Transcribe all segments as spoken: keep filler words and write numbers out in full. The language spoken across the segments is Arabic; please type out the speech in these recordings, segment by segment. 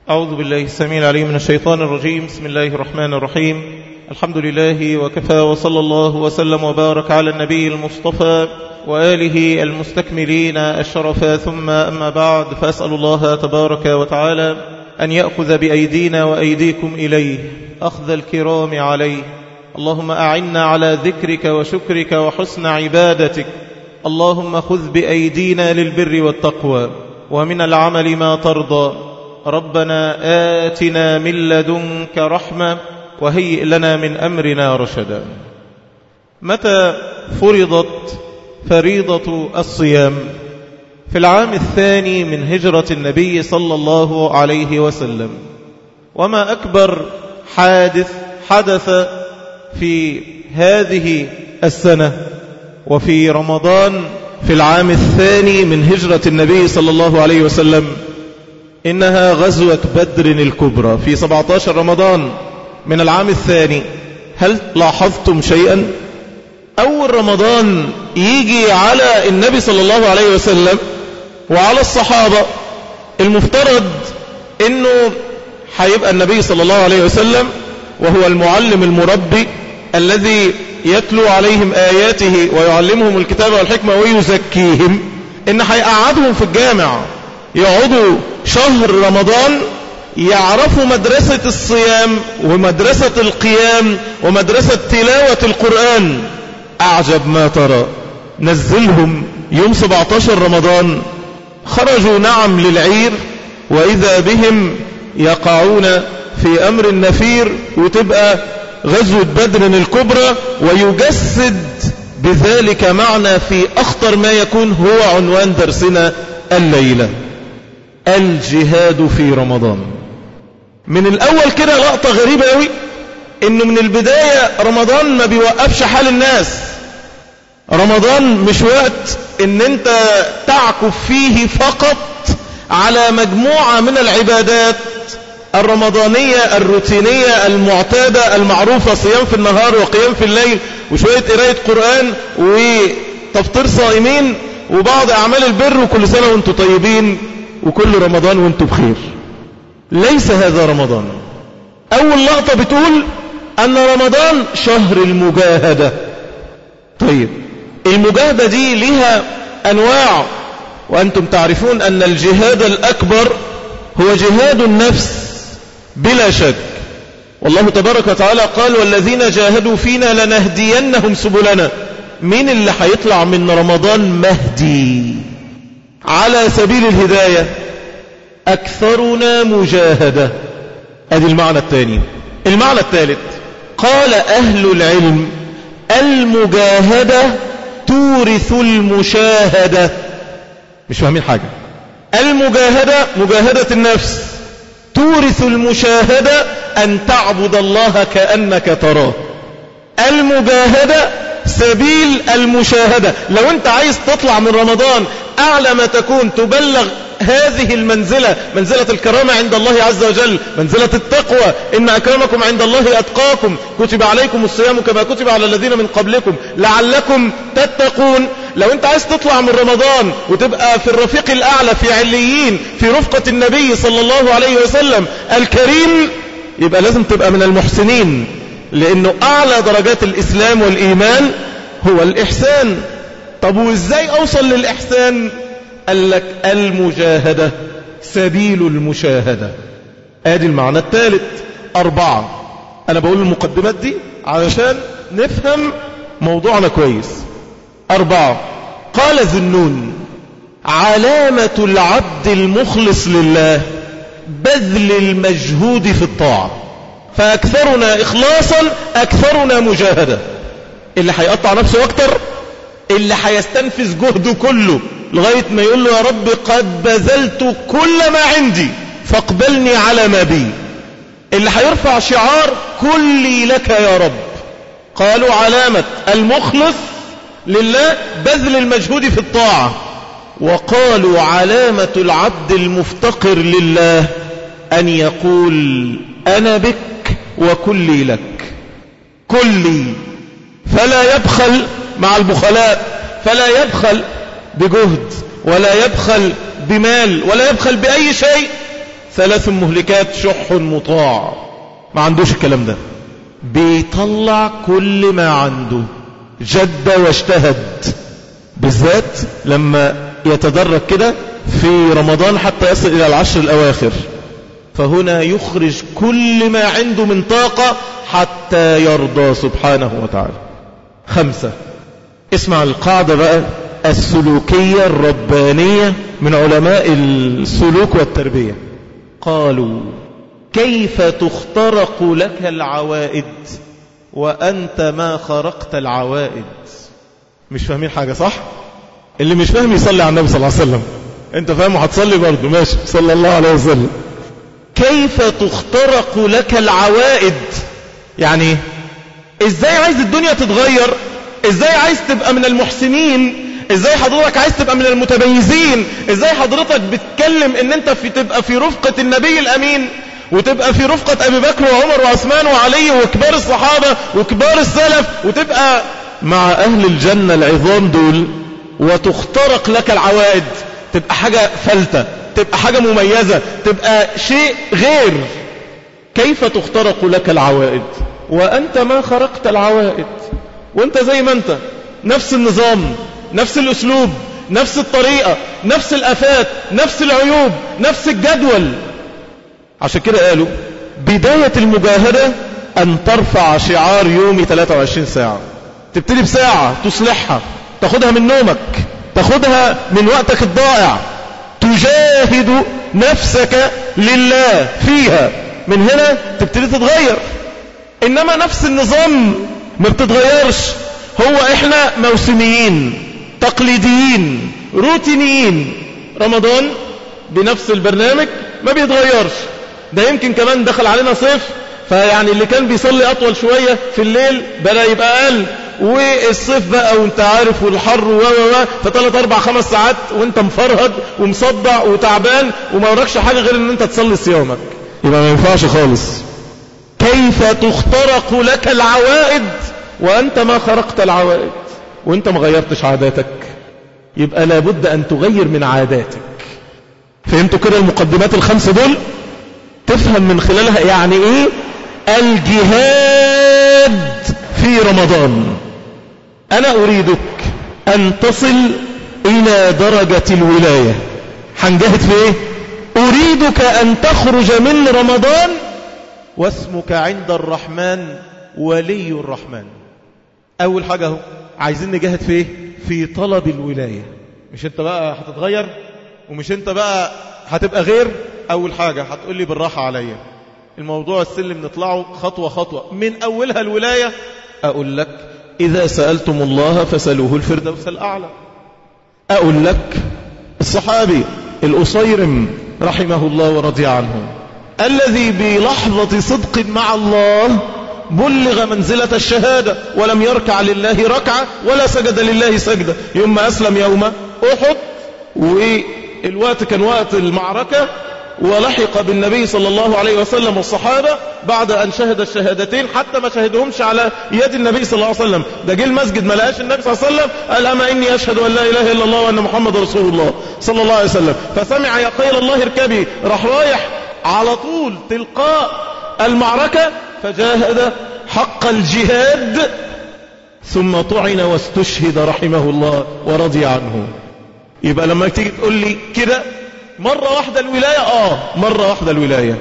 أعوذ بالله السميع العليم من الشيطان الرجيم. بسم الله الرحمن الرحيم. الحمد لله وكفى، وصلى الله وسلم وبارك على النبي المصطفى وآله المستكملين الشرفا، ثم أما بعد، فأسأل الله تبارك وتعالى أن يأخذ بأيدينا وأيديكم إليه أخذ الكرام عليه. اللهم أعنا على ذكرك وشكرك وحسن عبادتك. اللهم خذ بأيدينا للبر والتقوى ومن العمل ما ترضى. ربنا آتنا من لدنك رحمة وهيئ لنا من أمرنا رشدا. متى فرضت فريضة الصيام؟ في العام الثاني من هجرة النبي صلى الله عليه وسلم. وما أكبر حادث حدث في هذه السنة وفي رمضان في العام الثاني من هجرة النبي صلى الله عليه وسلم، إنها غزوة بدر الكبرى في سبعة عشر رمضان من العام الثاني. هل لاحظتم شيئا؟ أول رمضان يجي على النبي صلى الله عليه وسلم وعلى الصحابة، المفترض أنه حيبقى النبي صلى الله عليه وسلم وهو المعلم المربي الذي يتلو عليهم آياته ويعلمهم الكتاب والحكمة ويزكيهم، إن حيقعدهم في الجامع يقعدوا شهر رمضان يعرفوا مدرسة الصيام ومدرسة القيام ومدرسة تلاوة القرآن. أعجب ما ترى، نزلهم يوم سبعة عشر رمضان، خرجوا نعم للعير، وإذا بهم يقعون في أمر النفير، وتبقى غزوة بدر الكبرى. ويجسد بذلك معنى في أخطر ما يكون هو عنوان درسنا الليلة: الجهاد في رمضان. من الأول كده لقطة غريبة قوي، إنه من البداية رمضان ما بيوقفش حال الناس. رمضان مش وقت إن أنت تعكف فيه فقط على مجموعة من العبادات الرمضانية الروتينية المعتادة المعروفة، صيام في النهار وقيام في الليل وشوية قراءة قرآن وتفطير صائمين وبعض أعمال البر، وكل سنة وانتم طيبين وكل رمضان وانتم بخير. ليس هذا رمضان. أول لقطة بتقول أن رمضان شهر المجاهدة. طيب، المجاهدة دي لها أنواع، وأنتم تعرفون أن الجهاد الأكبر هو جهاد النفس بلا شك. والله تبارك وتعالى قال: والذين جاهدوا فينا لنهدينهم سبلنا. مين اللي هيطلع من رمضان مهدي على سبيل الهداية؟ أكثرنا مجاهدة. هذا المعنى الثاني. المعنى الثالث، قال أهل العلم: المجاهدة تورث المشاهدة. مش فاهمين حاجة. المجاهدة مجاهدة النفس، تورث المشاهدة أن تعبد الله كأنك تراه. المجاهدة سبيل المشاهدة. لو أنت عايز تطلع من رمضان أعلى ما تكون، تبلغ هذه المنزلة، منزلة الكرامة عند الله عز وجل، منزلة التقوى، إن أكرمكم عند الله أتقاكم، كتب عليكم الصيام كما كتب على الذين من قبلكم لعلكم تتقون. لو أنت عايز تطلع من رمضان وتبقى في الرفيق الأعلى في عليين في رفقة النبي صلى الله عليه وسلم الكريم، يبقى لازم تبقى من المحسنين، لأنه أعلى درجات الإسلام والإيمان هو الإحسان. طب وإزاي أوصل للإحسان؟ قال لك: المجاهدة سبيل المشاهدة. آدي المعنى الثالث. أربعة. أنا بقول المقدمات دي علشان نفهم موضوعنا كويس. أربعة. قال ذنون: علامة العبد المخلص لله بذل المجهود في الطاعة، فأكثرنا إخلاصا أكثرنا مجاهدة. اللي هيقطع نفسه أكتر، اللي هيستنفذ جهده كله لغاية ما يقول له: يا رب قد بذلت كل ما عندي فاقبلني على ما بي. اللي هيرفع شعار كلي لك يا رب. قالوا علامة المخلص لله بذل المجهود في الطاعة، وقالوا علامة العبد المفتقر لله أن يقول: أنا بك وكلي لك. كلي، فلا يبخل مع البخلاء، فلا يبخل بجهد ولا يبخل بمال ولا يبخل بأي شيء، ثلاث مهلكات شح مطاع، ما عندوش الكلام ده، بيطلع كل ما عنده، جد واجتهد، بالذات لما يتدرج كده في رمضان حتى يصل إلى العشر الأواخر، فهنا يخرج كل ما عنده من طاقة حتى يرضى سبحانه وتعالى. خمسة، اسمع القاعدة بقى السلوكية الربانية من علماء السلوك والتربية. قالوا كيف تخترق لك العوائد وأنت ما خرقت العوائد؟ مش فاهمين حاجة صح؟ اللي مش فاهم يصلي على النبي صلى الله عليه وسلم. انت فاهم وهتصلي برضه ماشي صلى الله عليه وسلم. كيف تخترق لك العوائد؟ يعني ازاي عايز الدنيا تتغير؟ ازاي عايز تبقى من المحسنين؟ ازاي حضرتك عايز تبقى من المتميزين؟ ازاي حضرتك بتتكلم ان انت في تبقى في رفقة النبي الامين، وتبقى في رفقة ابي بكر وعمر وعثمان وعلي وكبار الصحابة وكبار السلف، وتبقى مع اهل الجنة العظام دول، وتخترق لك العوائد، تبقى حاجة فلتة، تبقى حاجة مميزة، تبقى شيء غير. كيف تخترق لك العوائد وأنت ما خرقت العوائد؟ وأنت زي ما أنت، نفس النظام، نفس الأسلوب، نفس الطريقة، نفس الآفات، نفس العيوب، نفس الجدول. عشان كده قالوا بداية المجاهدة أن ترفع شعار يومي ثلاثة وعشرين ساعة، تبتدي بساعة تصلحها، تاخدها من نومك، تاخدها من وقتك الضائع، تجاهد نفسك لله فيها، من هنا تبتدي تتغير. إنما نفس النظام ما بتتغيرش، هو إحنا موسميين تقليديين روتينيين. رمضان بنفس البرنامج ما بيتغيرش، ده يمكن كمان دخل علينا صيف، فيعني اللي كان بيصلي أطول شوية في الليل بدأ يبقى أقل، والصيف بقى وانت عارف والحر و و و فثلاث اربع خمس ساعات وانت مفرهد ومصدع وتعبان وما وراكش حاجة غير ان انت تصلي صيامك، يبقى ما ينفعش خالص. كيف تخترق لك العوائد وانت ما خرقت العوائد؟ وانت ما غيرتش عاداتك، يبقى لابد ان تغير من عاداتك. فهمتوا كده المقدمات الخمسة دول؟ تفهم من خلالها يعني ايه الجهاد في رمضان. أنا أريدك أن تصل إلى درجة الولاية. هنجاهد في إيه؟ أريدك أن تخرج من رمضان واسمك عند الرحمن ولي الرحمن. أول حاجة هو عايزين نجاهد في إيه؟ في طلب الولاية. مش أنت بقى هتتغير ومش أنت بقى هتبقى غير. أول حاجة هتقول لي بالراحة عليا، الموضوع السلم نطلعه خطوة خطوة، من أولها الولاية. أقول لك إذا سألتم الله فسألوه الفردوس الأعلى. أقول لك الصحابي الأصيرم رحمه الله ورضي عنه، الذي بلحظة صدق مع الله بلغ منزلة الشهادة ولم يركع لله ركعة ولا سجد لله سجدة، يوم ما أسلم يوم أحد، والوقت كان وقت المعركة، ولحق بالنبي صلى الله عليه وسلم والصحابة بعد أن شهد الشهادتين، حتى ما شهدهمش على يد النبي صلى الله عليه وسلم. ده جه المسجد ما لقاش النبي صلى الله عليه وسلم، قال أما إني أشهد أن لا إله إلا الله وأن محمد رسول الله صلى الله عليه وسلم. فسمع يقول الله اركبي، راح رايح على طول تلقاء المعركة، فجاهد حق الجهاد، ثم طعن واستشهد رحمه الله ورضي عنه. يبقى لما تيجي تقول لي كده مرة واحدة الولاية، آه مرة واحدة الولاية،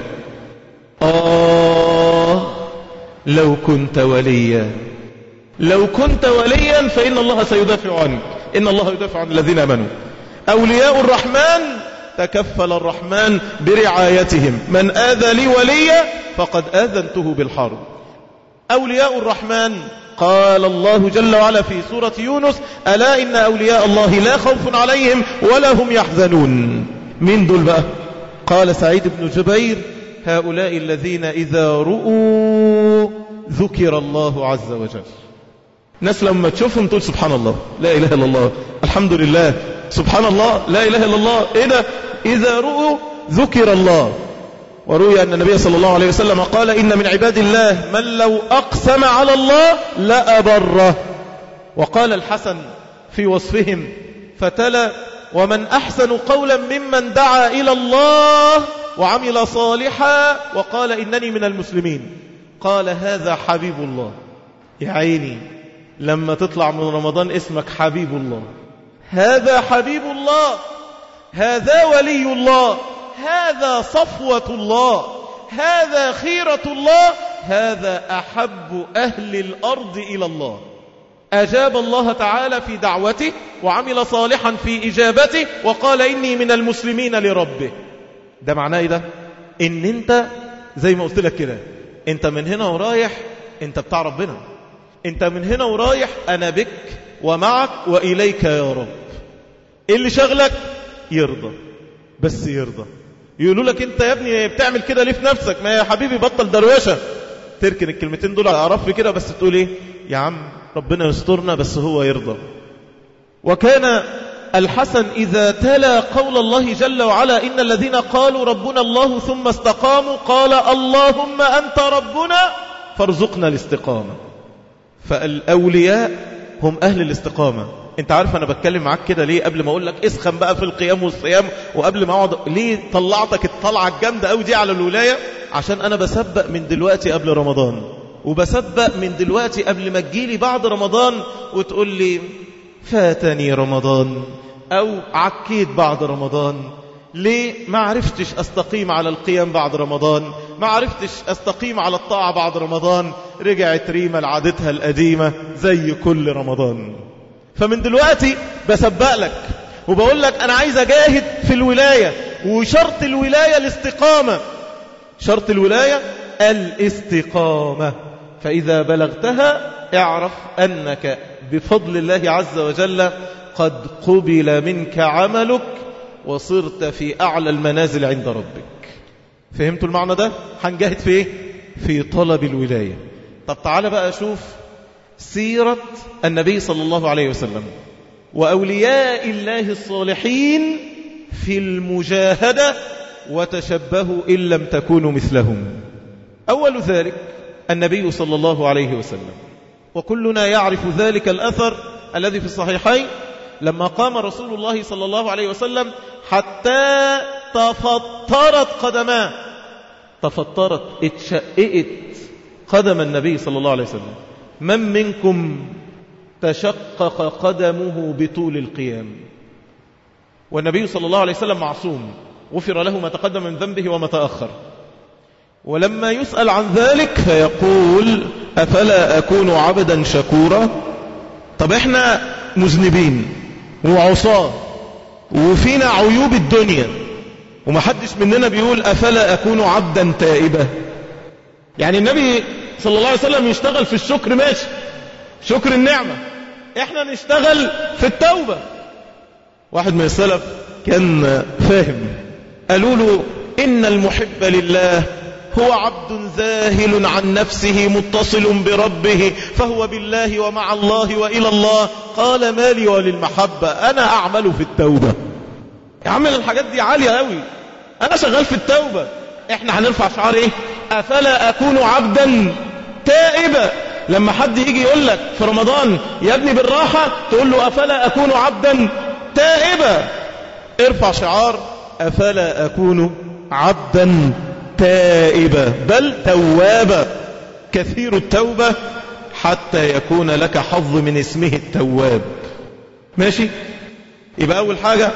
آه لو كنت وليا، لو كنت وليا فإن الله سيدافع عنك، إن الله يدافع عن الذين آمنوا. أولياء الرحمن تكفل الرحمن برعايتهم، من آذى لي وليا فقد آذنته بالحرب. أولياء الرحمن قال الله جل وعلا في سورة يونس ألا إن أولياء الله لا خوف عليهم ولا هم يحزنون. مين دول بقى؟ قال سعيد بن جبير هؤلاء الذين إذا رؤوا ذكر الله عز وجل. ناس لما تشوفهم تقول سبحان الله لا إله إلا الله، الحمد لله، سبحان الله لا إله إلا الله. إيه ده؟ إذا رؤوا ذكر الله. وروي أن النبي صلى الله عليه وسلم قال إن من عباد الله من لو أقسم على الله لأبره. وقال الحسن في وصفهم فتلا ومن أحسن قولا ممن دعا إلى الله وعمل صالحا وقال إنني من المسلمين. قال هذا حبيب الله. يا عيني لما تطلع من رمضان اسمك حبيب الله، هذا حبيب الله، هذا ولي الله، هذا صفوة الله، هذا خيرة الله، هذا أحب أهل الأرض إلى الله. أجاب الله تعالى في دعوته وعمل صالحا في إجابته وقال إني من المسلمين لربه. ده معناه إيه ده؟ إن أنت زي ما قلت لك كده، أنت من هنا ورايح أنت بتاع ربنا، أنت من هنا ورايح أنا بك ومعك وإليك يا رب. إيه اللي شغلك؟ يرضى، بس يرضى. يقولوا لك أنت يا ابني بتعمل كده ليه في نفسك؟ ما يا حبيبي بطل دروشة. تركن الكلمتين دول على عرف كده، بس تقول إيه؟ يا عم ربنا يسترنا بس هو يرضى. وكان الحسن إذا تلا قول الله جل وعلا إن الذين قالوا ربنا الله ثم استقاموا قال اللهم أنت ربنا فارزقنا الاستقامة. فالأولياء هم أهل الاستقامة. انت عارف أنا بتكلم معاك كده ليه؟ قبل ما أقول لك اسخن بقى في القيام والصيام، وقبل ما أقعد ليه طلعتك الطلعة الجامدة قوي دي على الولاية؟ عشان أنا بسبق من دلوقتي قبل رمضان، وبسبق من دلوقتي قبل ما تجيلي بعد رمضان وتقول لي فاتني رمضان أو عكيت بعد رمضان. ليه؟ ما عرفتش أستقيم على القيام بعد رمضان، ما عرفتش أستقيم على الطاعة بعد رمضان. رجعت ريمة لعادتها القديمة زي كل رمضان. فمن دلوقتي بسبق لك وبقول لك أنا عايز أجاهد في الولاية، وشرط الولاية الاستقامة. شرط الولاية الاستقامة. فإذا بلغتها اعرف أنك بفضل الله عز وجل قد قبل منك عملك وصرت في أعلى المنازل عند ربك. فهمتوا المعنى ده؟ هنجاهد في إيه؟ في طلب الولاية. طب تعالى بقى أشوف سيرة النبي صلى الله عليه وسلم وأولياء الله الصالحين في المجاهدة، وتشبهوا إن لم تكونوا مثلهم. أول ذلك النبي صلى الله عليه وسلم، وكلنا يعرف ذلك الأثر الذي في الصحيحين لما قام رسول الله صلى الله عليه وسلم حتى تفطرت قدماه. تفطرت، اتشققت قدم النبي صلى الله عليه وسلم. من منكم تشقق قدمه بطول القيام؟ والنبي صلى الله عليه وسلم معصوم، غفر له ما تقدم من ذنبه وما تأخر. ولما يسأل عن ذلك فيقول أفلا أكون عبدا شكورا؟ طب احنا مذنبين وعصاة وفينا عيوب الدنيا، ومحدش مننا بيقول أفلا أكون عبدا تائبا. يعني النبي صلى الله عليه وسلم يشتغل في الشكر، ماشي، شكر النعمة. احنا نشتغل في التوبة. واحد من السلف كان فاهم، قالوا له إن المحب لله هو عبد ذاهل عن نفسه متصل بربه، فهو بالله ومع الله وإلى الله. قال مالي وللمحبة، أنا أعمل في التوبة. أعمل الحاجات دي عالية قوي، أنا شغال في التوبة. إحنا هنرفع شعار إيه؟ أفلا أكون عبدا تائبا. لما حد يجي يقول لك في رمضان يا ابني بالراحة، تقول له أفلا أكون عبدا تائبا. ارفع شعار أفلا أكون عبدا تائبا، بل توابا، كثير التوبة حتى يكون لك حظ من اسمه التواب. ماشي؟ يبقى أول حاجة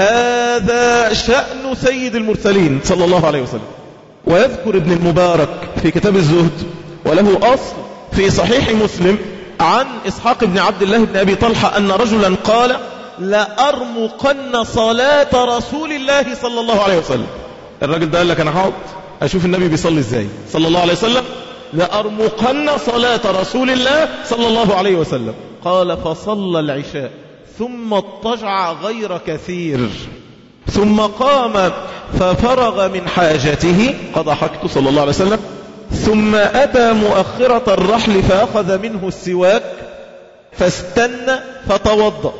هذا شأن سيد المرسلين صلى الله عليه وسلم. ويذكر ابن المبارك في كتاب الزهد، وله أصل في صحيح مسلم عن إسحاق بن عبد الله بن أبي طلحة أن رجلا قال لأرمقن صلاة رسول الله صلى الله عليه وسلم. الراجل ده قال لك أنا هقعد أشوف النبي بيصلي إزاي صلى الله عليه وسلم. لأرمقن صلاة رسول الله صلى الله عليه وسلم. قال فصلى العشاء ثم اضطجع غير كثير، ثم قام ففرغ من حاجته، قضى حاجته صلى الله عليه وسلم، ثم أتى مؤخرة الرحل فأخذ منه السواك فاستنى فتوضأ.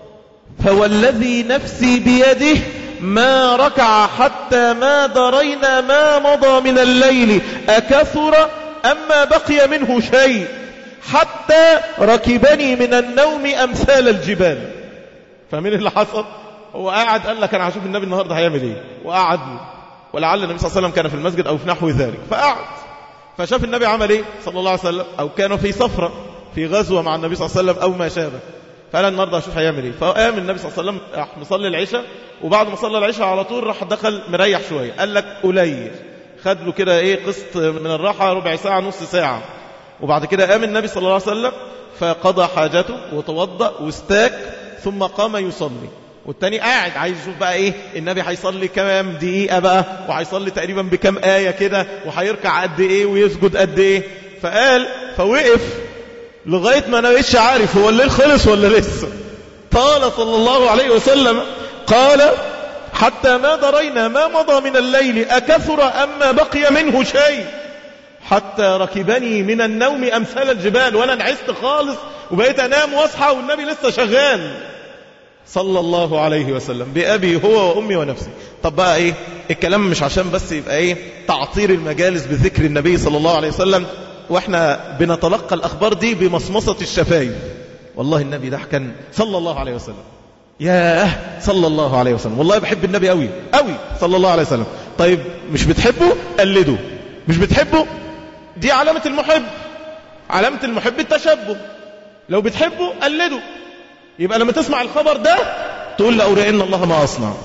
فوالذي نفسي بيده ما ركع حتى ما درينا ما مضى من الليل أكثر أما بقي منه شيء، حتى ركبني من النوم أمثال الجبال. فمن اللي حصل؟ هو قاعد قال لك أنا هشوف النبي النهاردة هيعمل إيه، وقعد ولعل النبي صلى الله عليه وسلم كان في المسجد أو في نحو ذلك، فقعد فشاف النبي عمل إيه صلى الله عليه وسلم، أو كانوا في سفرة في غزوة مع النبي صلى الله عليه وسلم أو ما شابه، فقال النهارده أشوف هيعمل إيه. فقام النبي صلى الله عليه وسلم راح مصلي العشاء، وبعد ما صلى العشاء على طول راح دخل مريح شوية، قال لك قليل، خد له كده إيه قسط من الراحة، ربع ساعة نص ساعة. وبعد كده قام النبي صلى الله عليه وسلم فقضى حاجته وتوضأ واستاك، ثم قام يصلي، والتاني قاعد عايز يشوف بقى ايه النبي هيصلي كام دقيقة بقى، وهيصلي تقريبا بكام آية كده، وهيركع قد ايه ويسجد قد ايه. فقال فوقف لغاية ما انا مش عارف هو الليل خلص ولا لسه. قال صلى الله عليه وسلم قال حتى ما درينا ما مضى من الليل أكثر أما بقي منه شيء، حتى ركبني من النوم أمثال الجبال، وانا نعست خالص وبقيت انام واصحى والنبي لسه شغال صلى الله عليه وسلم بأبي هو وأمي ونفسي. طب بقى ايه الكلام؟ مش عشان بس يبقى ايه تعطير المجالس بذكر النبي صلى الله عليه وسلم واحنا بنتلقى الأخبار دي بمصمصة الشفايف. والله النبي ده كان صلى الله عليه وسلم، ياه صلى الله عليه وسلم، والله بحب النبي قوي قوي صلى الله عليه وسلم. طيب مش بتحبه قلده، مش بتحبه دي علامة المحب، علامة المحب التشبه. لو بتحبه قلده، يبقى لما تسمع الخبر ده تقول لأرئن الله ما أصنع.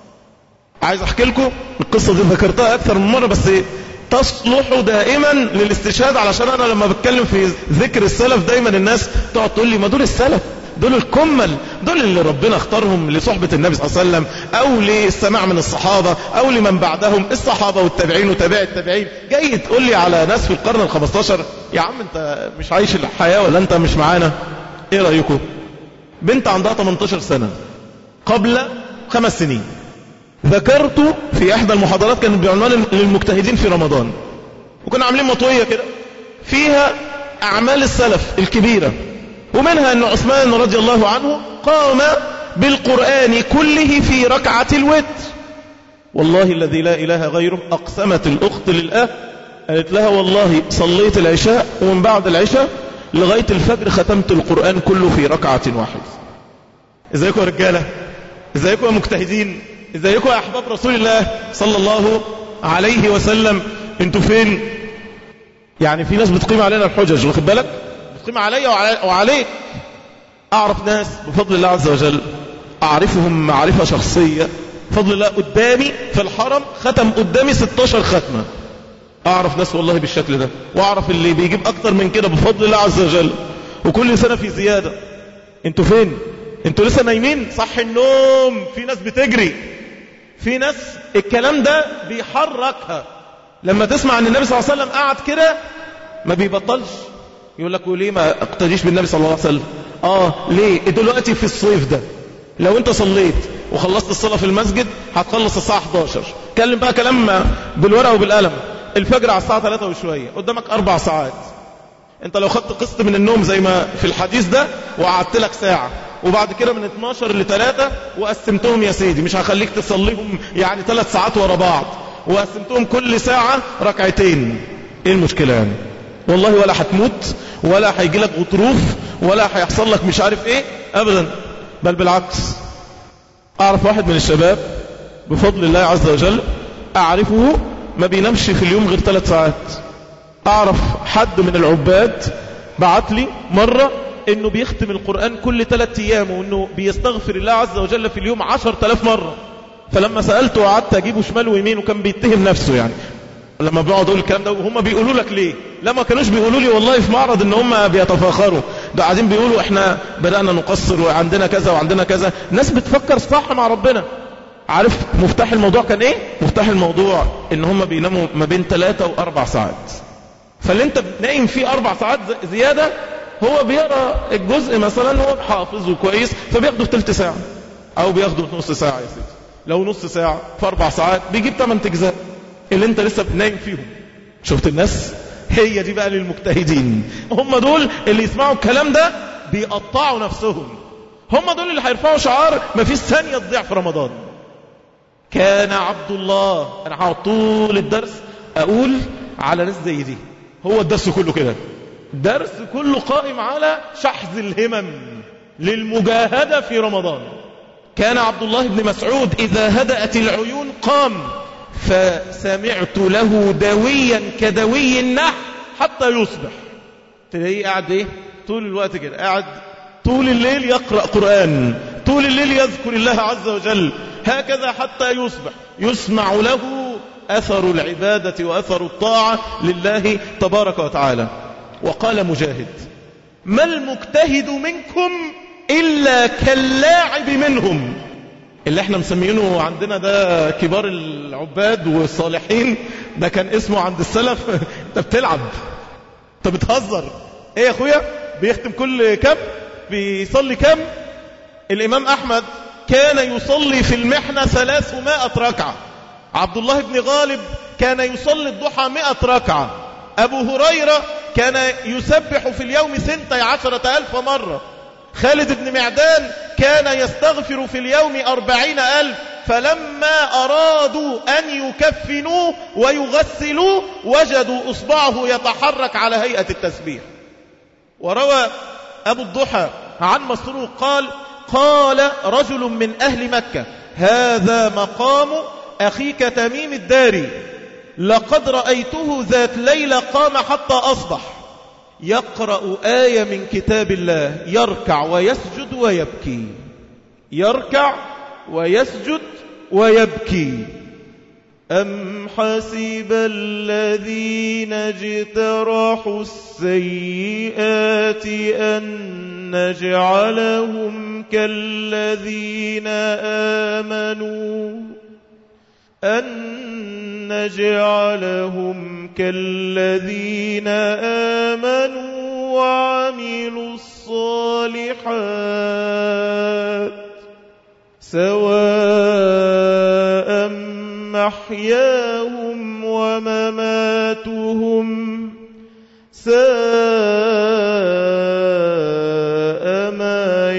عايز أحكي لكم القصة دي، ذكرتها أكثر من مرة بس تصلح دائما للاستشهاد، علشان أنا لما بتكلم في ذكر السلف دايما الناس تقعد تقول لي ما دول السلف، دول الكمل، دول اللي ربنا اختارهم لصحبة النبي صلى الله عليه وسلم، أو للسماع من الصحابة، أو لمن بعدهم الصحابة والتابعين وتابع التابعين. جاي تقول لي على ناس في القرن الخمستاشر؟ يا عم انت مش عايش الحياة ولا انت مش معانا؟ ايه رأيكم؟ بنت عندها تمنتاشر سنة قبل خمس سنين، ذكرت في احدى المحاضرات كانت بعنوان للمجتهدين في رمضان، وكنا عاملين مطوية كده فيها اعمال السلف الكبيرة، ومنها ان عثمان رضي الله عنه قام بالقرآن كله في ركعة الوتر. والله الذي لا اله غيره، اقسمت الاخت للأه قالت لها والله صليت العشاء ومن بعد العشاء لغاية الفجر ختمت القرآن كله في ركعة واحدة. ازيكم يا رجالة؟ ازيكم يا مجتهدين؟ ازيكم يا احباب رسول الله صلى الله عليه وسلم؟ انتوا فين؟ يعني في ناس بتقيم علينا الحجج، واخد بالك؟ بتقيم عليا وعليك. اعرف ناس بفضل الله عز وجل اعرفهم معرفة شخصية بفضل الله، قدامي في الحرم ختم قدامي ستاشر ختمة. اعرف ناس والله بالشكل ده، واعرف اللي بيجيب اكتر من كده بفضل الله عز وجل، وكل سنة في زيادة. انتوا فين؟ انتوا لسه نايمين؟ صح النوم. في ناس بتجري، في ناس الكلام ده بيحركها. لما تسمع ان النبي صلى الله عليه وسلم قعد كده ما بيبطلش، يقول لك وليه ما اقتديش بالنبي صلى الله عليه وسلم؟ اه ليه؟ دلوقتي في الصيف ده لو انت صليت وخلصت الصلاة في المسجد هتخلص الساعة حداشر، كلم بقى كلام بالورقة وبالقلم. الفجر على الساعة ثلاثة وشوية، قدامك أربع ساعات. انت لو خدت قسط من النوم زي ما في الحديث ده وقعدت لك ساعة، وبعد كده من اتناشر لثلاثة وقسمتهم يا سيدي، مش هخليك تصليهم يعني ثلاث ساعات ورا بعض، وقسمتهم كل ساعة ركعتين، ايه المشكلة يعني؟ والله ولا هتموت ولا هيجي لك غضروف ولا هيحصل لك مش عارف ايه ابدا، بل بالعكس. اعرف واحد من الشباب بفضل الله عز وجل اعرفه ما بينامش في اليوم غير ثلاث ساعات. اعرف حد من العباد بعت لي مرة انه بيختم القرآن كل ثلاث ايام، وانه بيستغفر الله عز وجل في اليوم عشر تلاف مرة. فلما سألته وقعدت اجيبه شمال ويمين، وكان بيتهم نفسه يعني لما بيقعدوا يقول الكلام ده، وهم بيقولوا لك ليه؟ لما كانوش بيقولوا لي والله في معرض ان هم بيتفاخروا، ده قاعدين بيقولوا احنا بدأنا نقصر وعندنا كذا وعندنا كذا. ناس بتفكر صح مع ربنا. عارف مفتاح الموضوع كان ايه؟ مفتاح الموضوع ان هم بيناموا ما بين ثلاثة واربع ساعات. فاللي انت نايم فيه اربع ساعات زيادة، هو بيقرأ الجزء مثلا هو حافظه كويس فبياخده في ثلث ساعة او بياخده في نص ساعة يا سيدي. لو نص ساعة في اربع ساعات بيجيب ثمان اجزاء اللي انت لسه نايم فيهم. شفت الناس؟ هي دي بقى للمجتهدين، هم دول اللي يسمعوا الكلام ده بيقطعوا نفسهم، هم دول اللي هيرفعوا شعار ما فيش ثانية تضيع في رمضان. كان عبد الله، انا هقعد طول الدرس اقول على ناس زي دي، هو الدرس كله كده، درس كله قائم على شحذ الهمم للمجاهدة في رمضان. كان عبد الله بن مسعود إذا هدأت العيون قام فسمعت له دويا كدوي النحل حتى يصبح. تلاقيه قاعد ايه طول الوقت كده، قاعد طول الليل يقرأ قرآن، طول الليل يذكر الله عز وجل، هكذا حتى يصبح يسمع له أثر العبادة وأثر الطاعة لله تبارك وتعالى. وقال مجاهد: ما المجتهد منكم إلا كاللاعب منهم. اللي احنا مسمينه عندنا ده كبار العباد والصالحين، ده كان اسمه عند السلف انت بتلعب، انت بتهزر. ايه يا اخويا بيختم كل كم، بيصلي كم؟ الامام احمد كان يصلي في المحنة ثلاثمائة ركعة. عبد الله بن غالب كان يصلي الضحى مئة ركعة. ابو هريرة كان يسبح في اليوم ثنتي عشرة ألف مرة. خالد بن معدان كان يستغفر في اليوم أربعين ألف. فلما أرادوا أن يكفنوه ويغسلوه وجدوا إصبعه يتحرك على هيئة التسبيح. وروى أبو الضحى عن مسروق قال: قال رجل من أهل مكة: هذا مقام أخيك تميم الداري، لقد رأيته ذات ليلة قام حتى أصبح يقرأ آية من كتاب الله، يركع ويسجد ويبكي، يركع ويسجد ويبكي. أم حسب الذين اجترحوا السيئات أن نجعلهم كالذين آمنوا أن نجعلهم كالذين آمنوا وعملوا الصالحات سواء محياهم ومماتهم ساء ما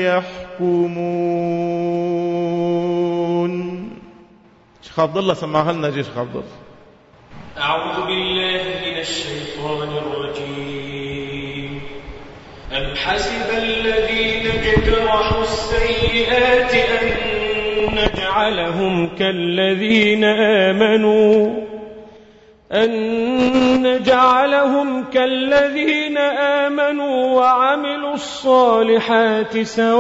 يحكمون. شيخ عبد الله سمعها لنا. شيخ عبد الله: أعوذ بالله من الشيطان الرجيم. أم حسب الذين اجترحوا السيئات أن نجعلهم كالذين آمنوا أن نجعلهم كالذين آمنوا وعملوا الصالحات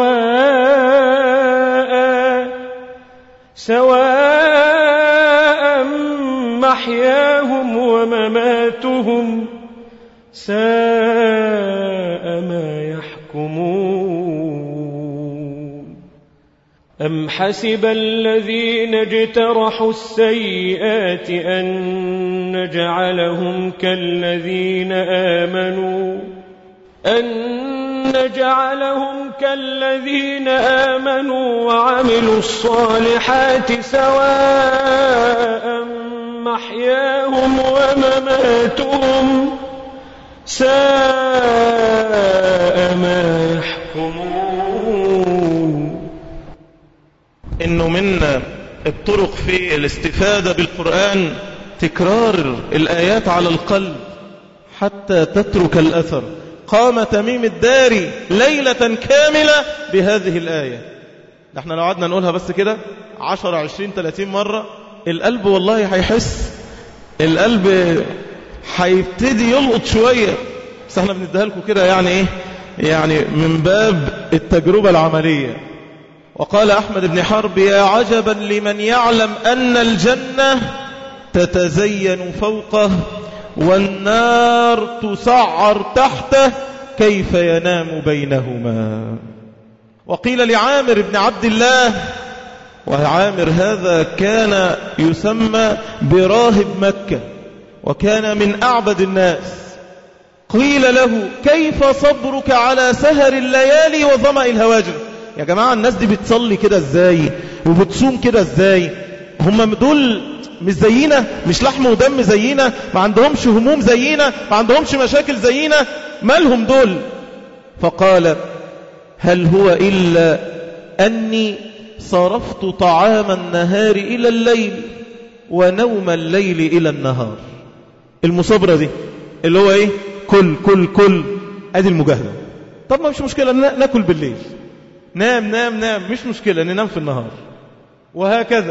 سواء سواء محياهم ومماتهم ساء ما يحكمون. أم حسب الذين اجترحوا السيئات أن نجعلهم كالذين آمنوا أن نجعلهم كالذين آمنوا وعملوا الصالحات سواء محياهم ومماتهم ساء ما يحكمون. إنه من الطرق في الاستفادة بالقرآن تكرار الآيات على القلب حتى تترك الأثر. قام تميم الداري ليلة كاملة بهذه الآية. نحن لو عدنا نقولها بس كده عشر عشرين ثلاثين مرة القلب والله هيحس، القلب هيبتدي يلقط شوية، بس احنا بنديها لكم كده يعني ايه، يعني من باب التجربة العملية. وقال أحمد بن حرب: يا عجبا لمن يعلم أن الجنة تتزين فوقه والنار تسعر تحته كيف ينام بينهما. وقيل لعامر بن عبد الله، وعامر هذا كان يسمى براهب مكة وكان من أعبد الناس، قيل له: كيف صبرك على سهر الليالي وظمأ الهواجر؟ يا جماعة الناس دي بتصلي كده ازاي وبتصوم كده ازاي؟ هم دول مش زينا، مش لحم ودم زينا، ما عندهمش هموم زينا، ما عندهمش مشاكل زينا، مالهم دول؟ فقال: هل هو إلا أني صرفت طعام النهار إلى الليل ونوم الليل إلى النهار. المصابرة دي اللي هو إيه؟ كل كل كل أدي المجاهدة. طب ما مش مشكلة ناكل بالليل، نام نام نام، مش مشكلة ننام في النهار، وهكذا.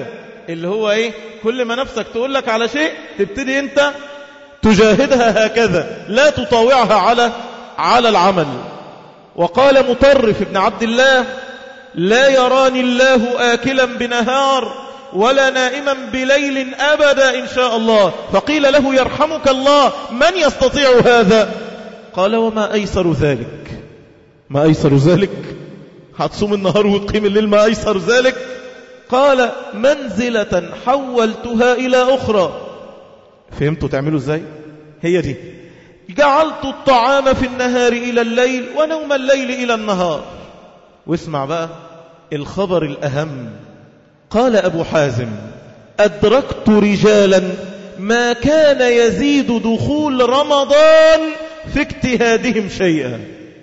اللي هو ايه، كل ما نفسك تقول لك على شيء تبتدي انت تجاهدها هكذا، لا تطاوعها على على العمل. وقال مطرف بن عبد الله: لا يراني الله آكلا بنهار ولا نائما بليل أبدا إن شاء الله. فقيل له: يرحمك الله، من يستطيع هذا؟ قال: وما أيسر ذلك؟ ما أيسر ذلك؟ هتصوم النهار وتقيم الليل، ما أيسر ذلك؟ قال: منزلة حولتها إلى أخرى. فهمتوا تعملوا ازاي؟ هي دي: جعلت الطعام في النهار إلى الليل ونوم الليل إلى النهار. واسمع بقى الخبر الأهم. قال أبو حازم: أدركت رجالا ما كان يزيد دخول رمضان في اجتهادهم شيئا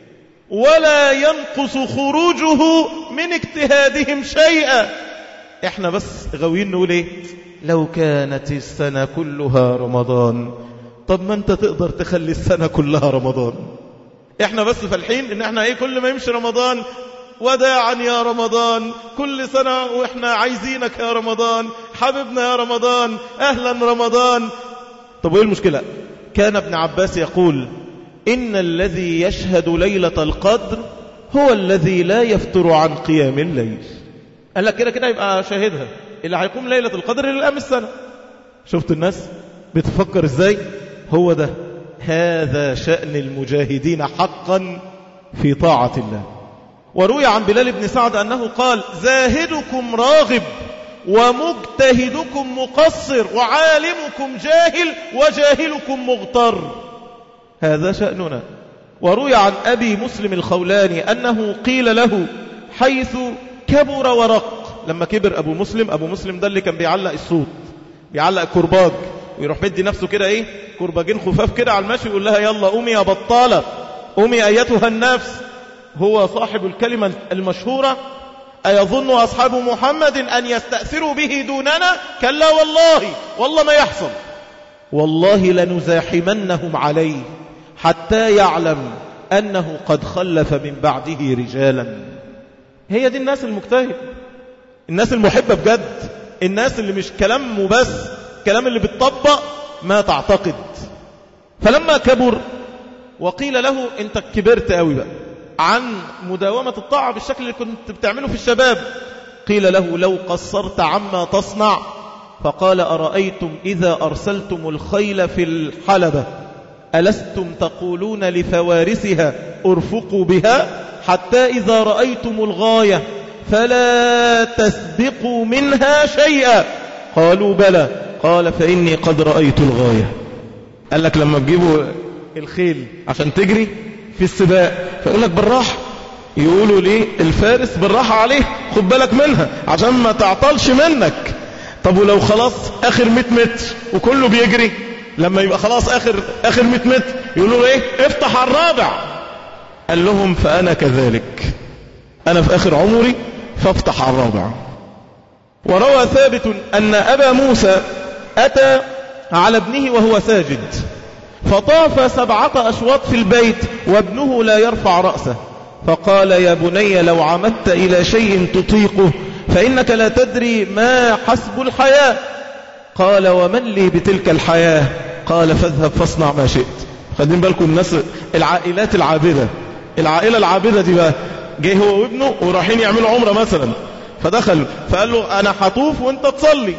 ولا ينقص خروجه من اجتهادهم شيئا. احنا بس غاويين نقول ايه؟ لو كانت السنة كلها رمضان. طب ما انت تقدر تخلي السنة كلها رمضان. احنا بس فالحين ان احنا ايه، كل ما يمشي رمضان وداعا يا رمضان، كل سنة واحنا عايزينك يا رمضان، حبيبنا يا رمضان، اهلا رمضان. طب وايه المشكلة؟ كان ابن عباس يقول: إن الذي يشهد ليلة القدر هو الذي لا يفتر عن قيام الليل. قال لك كده كده يبقى شاهدها، اللي هيقوم ليلة القدر اللي قام السنة. شفت الناس بتفكر ازاي؟ هو ده، هذا شأن المجاهدين حقا في طاعة الله. وروي عن بلال بن سعد أنه قال: زاهدكم راغب ومجتهدكم مقصر وعالمكم جاهل وجاهلكم مغتر. هذا شأننا. وروي عن أبي مسلم الخولاني أنه قيل له حيث كبر ورق، لما كبر أبو مسلم، أبو مسلم ده اللي كان بيعلق الصوت، بيعلق كرباج ويروح مدي نفسه كده ايه، كرباجين خفاف كده على المشي، يقول لها: يلا قومي يا بطالة، قومي أيتها النفس. هو صاحب الكلمة المشهورة: أيظن أصحاب محمد أن يستأثروا به دوننا؟ كلا والله، والله ما يحصل، والله لنزاحمنهم عليه حتى يعلم أنه قد خلف من بعده رجالا. هي دي الناس المجتهد، الناس المحبة بجد، الناس اللي مش كلام بس، كلام اللي بتطبق ما تعتقد. فلما كبر وقيل له: انت كبرت قوي بقى عن مداومة الطاعة بالشكل اللي كنت بتعمله في الشباب، قيل له: لو قصرت عما تصنع. فقال: أرأيتم إذا أرسلتم الخيل في الحلبة ألستم تقولون لفوارسها ارفقوا بها حتى إذا رأيتم الغاية فلا تسبقوا منها شيئا؟ قالوا: بلى. قال: فإني قد رأيت الغاية. قال لك لما تجيبوا الخيل عشان تجري في السباق فيقول لك بالراحة، يقولوا ليه الفارس بالراحة عليه، خد بالك منها عشان ما تعطلش منك. طب ولو خلاص آخر مئة متر وكله بيجري، لما يبقى خلاص آخر, آخر مئة متر يقولوا ايه؟ افتح على الرابع. قال لهم: فأنا كذلك، أنا في آخر عمري فافتح على الرابع. وروى ثابت أن أبا موسى أتى على ابنه وهو ساجد فطاف سبعة أشواط في البيت وابنه لا يرفع رأسه، فقال: يا بني لو عمدت إلى شيء تطيقه فإنك لا تدري ما حسب الحياة. قال: ومن لي بتلك الحياة؟ قال: فاذهب فاصنع ما شئت. خدين بالكم الناس العائلات العابدة، العائلة العابدة دي بقى جه هو وابنه ورايحين يعملوا عمرة مثلا، فدخل فقال له: أنا هطوف وانت تصلي.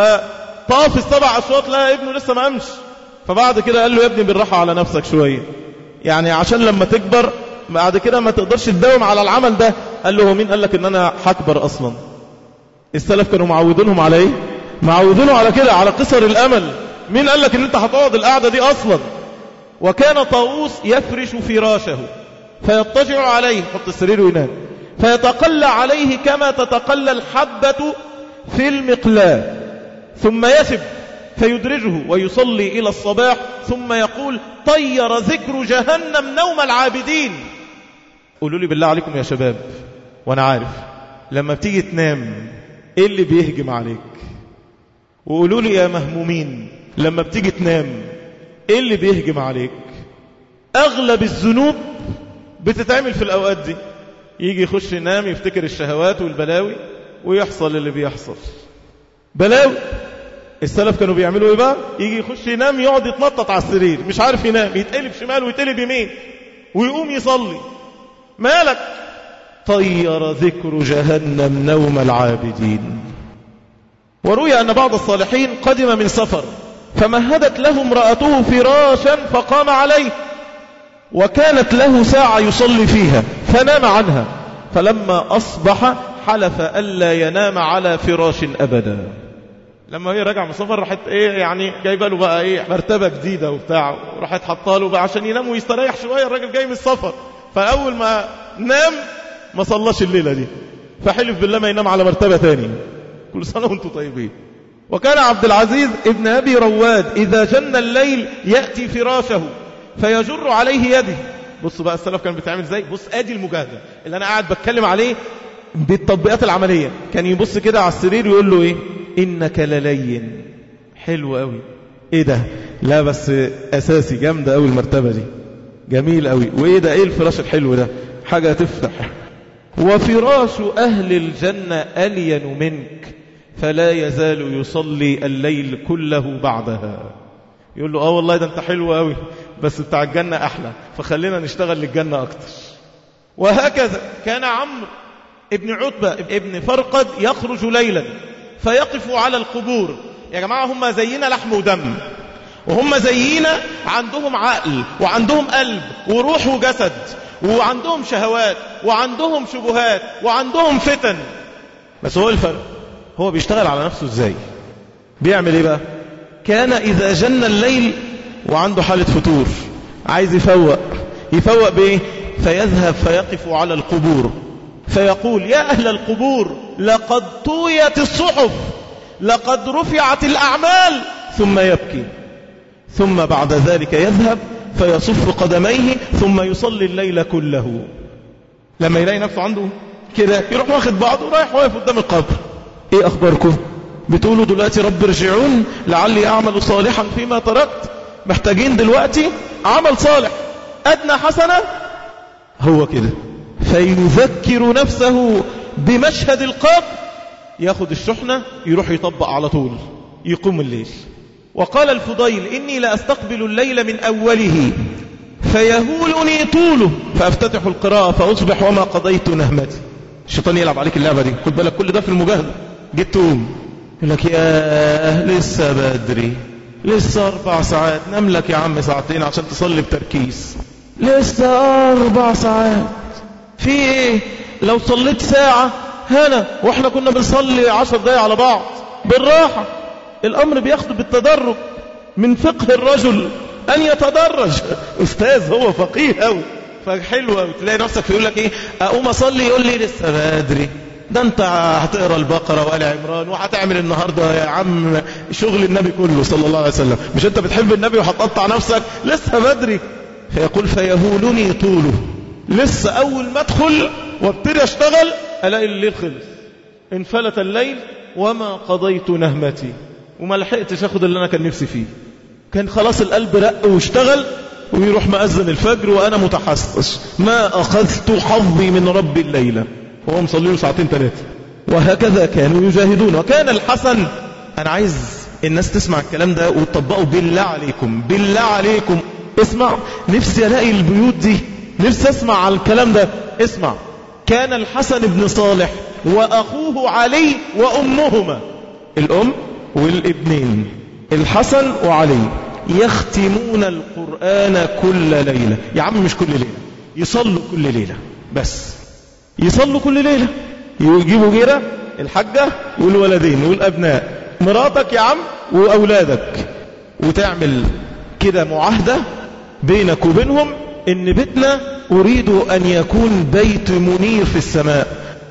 فطاف السبع أشواط لها ابنه لسه ما قامش، فبعد كده قال له: يا ابني بالراحة على نفسك شوية، يعني عشان لما تكبر بعد كده ما تقدرش تداوم على العمل ده. قال له: هو مين قال لك ان انا هكبر اصلا؟ السلف كانوا معودينهم على ايه؟ معودينهم على كده، على قصر الامل. مين قال لك ان انت هتقعد القعدة دي اصلا؟ وكان طاووس يفرش فراشه فيضطجع عليه، حط السرير وينام، فيتقلى عليه كما تتقلى الحبة في المقلاة، ثم يسب فيدرجه ويصلي إلى الصباح، ثم يقول: طير ذكر جهنم نوم العابدين. قولوا لي بالله عليكم يا شباب، وانا عارف لما بتيجي تنام ايه اللي بيهجم عليك؟ وقولوا لي يا مهمومين، لما بتيجي تنام ايه اللي بيهجم عليك؟ اغلب الذنوب بتتعمل في الاوقات دي. يجي يخش ينام يفتكر الشهوات والبلاوي ويحصل اللي بيحصل. بلاوي. السلف كانوا بيعملوا ايه بقى؟ يجي يخش ينام يقعد يتنطط على السرير مش عارف ينام، يتقلب شمال ويتقلب يمين ويقوم يصلي. مالك؟ طير ذكر جهنم نوم العابدين. وروي أن بعض الصالحين قدم من سفر فمهدت له امرأته فراشا فقام عليه، وكانت له ساعة يصلي فيها فنام عنها، فلما أصبح حلف ألا ينام على فراش أبدا. لما هي رجع من سفر راحت ايه يعني جايبه له بقى ايه مرتبه جديده وبتاع، وراحت حاطه له بقى عشان ينام ويستريح شويه. الراجل جاي من السفر، فاول ما نام ما صلاش الليله دي، فحلف بالله ما ينام على مرتبه تاني. كل سنه وانتم طيبين. وكان عبد العزيز ابن ابي رواد اذا جن الليل ياتي فراشه فيجر عليه يده. بصوا بقى السلف كان بيتعمل ازاي. بص ادي المجاهده اللي انا قاعد بتكلم عليه بالتطبيقات العمليه. كان يبص كده على السرير ويقول له ايه؟ إنك للين. حلو قوي. إيه ده؟ لا بس أساسي جامدة قوي المرتبة دي، جميل قوي. وإيه ده؟ إيه الفراش الحلو ده؟ حاجة تفتح. وفراش أهل الجنة ألين منك فلا يزال يصلي الليل كله بعدها. يقول له آه والله ده أنت حلو قوي، بس بتاع الجنة أحلى، فخلينا نشتغل للجنة أكتر. وهكذا كان عمرو ابن عتبة ابن فرقد يخرج ليلا فيقفوا على القبور. يا جماعة هم زينا لحم ودم، وهم زينا عندهم عقل وعندهم قلب وروح وجسد، وعندهم شهوات وعندهم شبهات وعندهم فتن. بس هو الفرق هو بيشتغل على نفسه ازاي. بيعمل ايه بقى؟ كان اذا جن الليل وعنده حالة فتور عايز يفوق، يفوق بايه؟ فيذهب فيقف على القبور فيقول يا أهل القبور لقد طويت الصحف، لقد رفعت الأعمال، ثم يبكي. ثم بعد ذلك يذهب فيصف قدميه ثم يصلي الليل كله. لما يلاقي نفسه عنده كده يروح واخد بعضه ورايح واقف قدام القبر. ايه اخباركم؟ بتقولوا دلوقتي رب ارجعون لعلي اعمل صالحا فيما تركت. محتاجين دلوقتي عمل صالح ادنى حسنة. هو كده فيذكر نفسه بمشهد القبر، ياخد الشحنة يروح يطبق على طول يقوم الليل. وقال الفضيل إني لأستقبل الليل من أوله فيهولني طوله فأفتتح القراءة فأصبح وما قضيت نهمتي. الشيطان يلعب عليك اللعبة دي، خد بالك كل ده في المجاهدة. جيت تقوم يقول لك يا لسه بدري، لسه أربع ساعات، نام لك يا عم ساعتين عشان تصلي بتركيز. لسه أربع ساعات في ايه؟ لو صليت ساعة هنا، واحنا كنا بنصلي عشر دقايق على بعض بالراحة. الامر بياخد بالتدرج. من فقه الرجل ان يتدرج. استاذ هو فقيه قوي فحلو قوي. تلاقي نفسك يقول لك ايه؟ اقوم اصلي يقول لي لسه بدري، ده انت هتقرا البقرة وآل عمران وهتعمل النهاردة يا عم شغل النبي كله صلى الله عليه وسلم. مش انت بتحب النبي وهتقطع نفسك؟ لسه بدري. فيقول فيهولني طوله. لسه أول ما أدخل وابتدي أشتغل ألاقي الليل خلص، انفلت الليل وما قضيت نهمتي، وما لحقتش أخذ اللي أنا كان نفسي فيه. كان خلاص القلب رق واشتغل، ويروح مأذن الفجر وأنا متحسس ما أخذت حظي من رب الليلة، وهو مصلي له ساعتين ثلاثة. وهكذا كانوا يجاهدون. وكان الحسن، أنا عايز الناس تسمع الكلام ده وتطبقوا بالله عليكم، بالله عليكم اسمع. نفسي ألاقي البيوت دي، نفسي اسمع على الكلام ده. اسمع. كان الحسن بن صالح وأخوه علي وأمهما، الأم والابنين الحسن وعلي، يختمون القرآن كل ليلة. يا عم مش كل ليلة، يصلوا كل ليلة، بس يصلوا كل ليلة. يجيبوا جيرة الحجة والولدين والأبناء، مراتك يا عم وأولادك، وتعمل كده معاهدة بينك وبينهم إن بيتنا أريد أن يكون بيت منير في السماء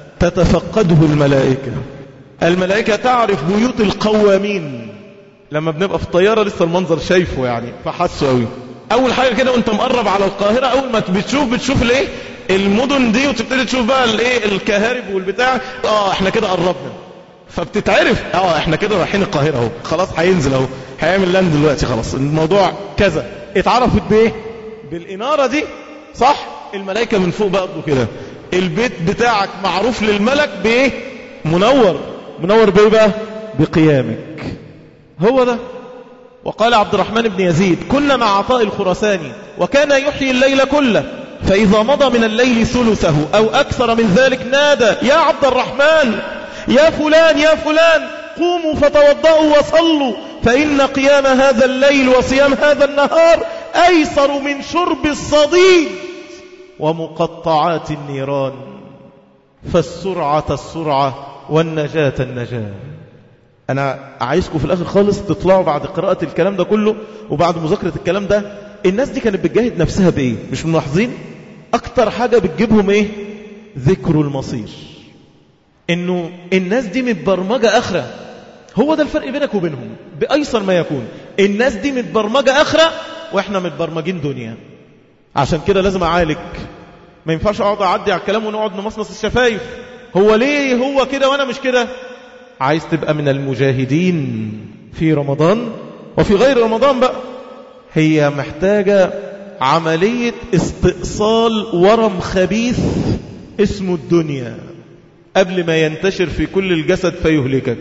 تتفقده الملائكة. الملائكة تعرف بيوت القوامين. لما بنبقى في الطيارة لسه المنظر شايفه يعني فحسه قوي. أول حاجة كده وانت مقرب على القاهرة، أول ما بتشوف بتشوف الايه المدن دي، وتبتدي تشوف بقى الايه الكهارب والبتاع. اه احنا كده قربنا، فبتتعرف اه احنا كده رايحين القاهرة اهو، خلاص هينزل اهو، هيعمل لاند دلوقتي، خلاص الموضوع كذا. اتعرفت بايه؟ بالإنارة دي، صح؟ الملائكة من فوق بقى كده. البيت بتاعك معروف للملك بايه؟ منور. منور بايه بقى؟ بقيامك. هو ده. وقال عبد الرحمن بن يزيد: كنا مع عطاء الخراساني وكان يحيي الليل كله، فإذا مضى من الليل ثلثه أو أكثر من ذلك نادى: يا عبد الرحمن، يا فلان يا فلان، قوموا فتوضأوا وصلوا، فإن قيام هذا الليل وصيام هذا النهار أيسر من شرب الصديد ومقطعات النيران، فالسرعة السرعة والنجاة النجاة. أنا عايزكم في الآخر خالص تطلعوا بعد قراءة الكلام ده كله وبعد مذاكرة الكلام ده، الناس دي كانت بتجاهد نفسها بإيه؟ مش ملاحظين؟ أكتر حاجة بتجيبهم إيه؟ ذكر المصير. إنه الناس دي متبرمجة آخرة. هو ده الفرق بينك وبينهم بأيسر ما يكون. الناس دي متبرمجة آخرة وإحنا متبرمجين دنيا. عشان كده لازم أعالج. ما ينفعش أقعد أعدي على الكلام ونقعد نمصمص الشفايف. هو ليه هو كده وأنا مش كده؟ عايز تبقى من المجاهدين في رمضان وفي غير رمضان بقى. هي محتاجة عملية استئصال ورم خبيث اسمه الدنيا قبل ما ينتشر في كل الجسد فيهلكك.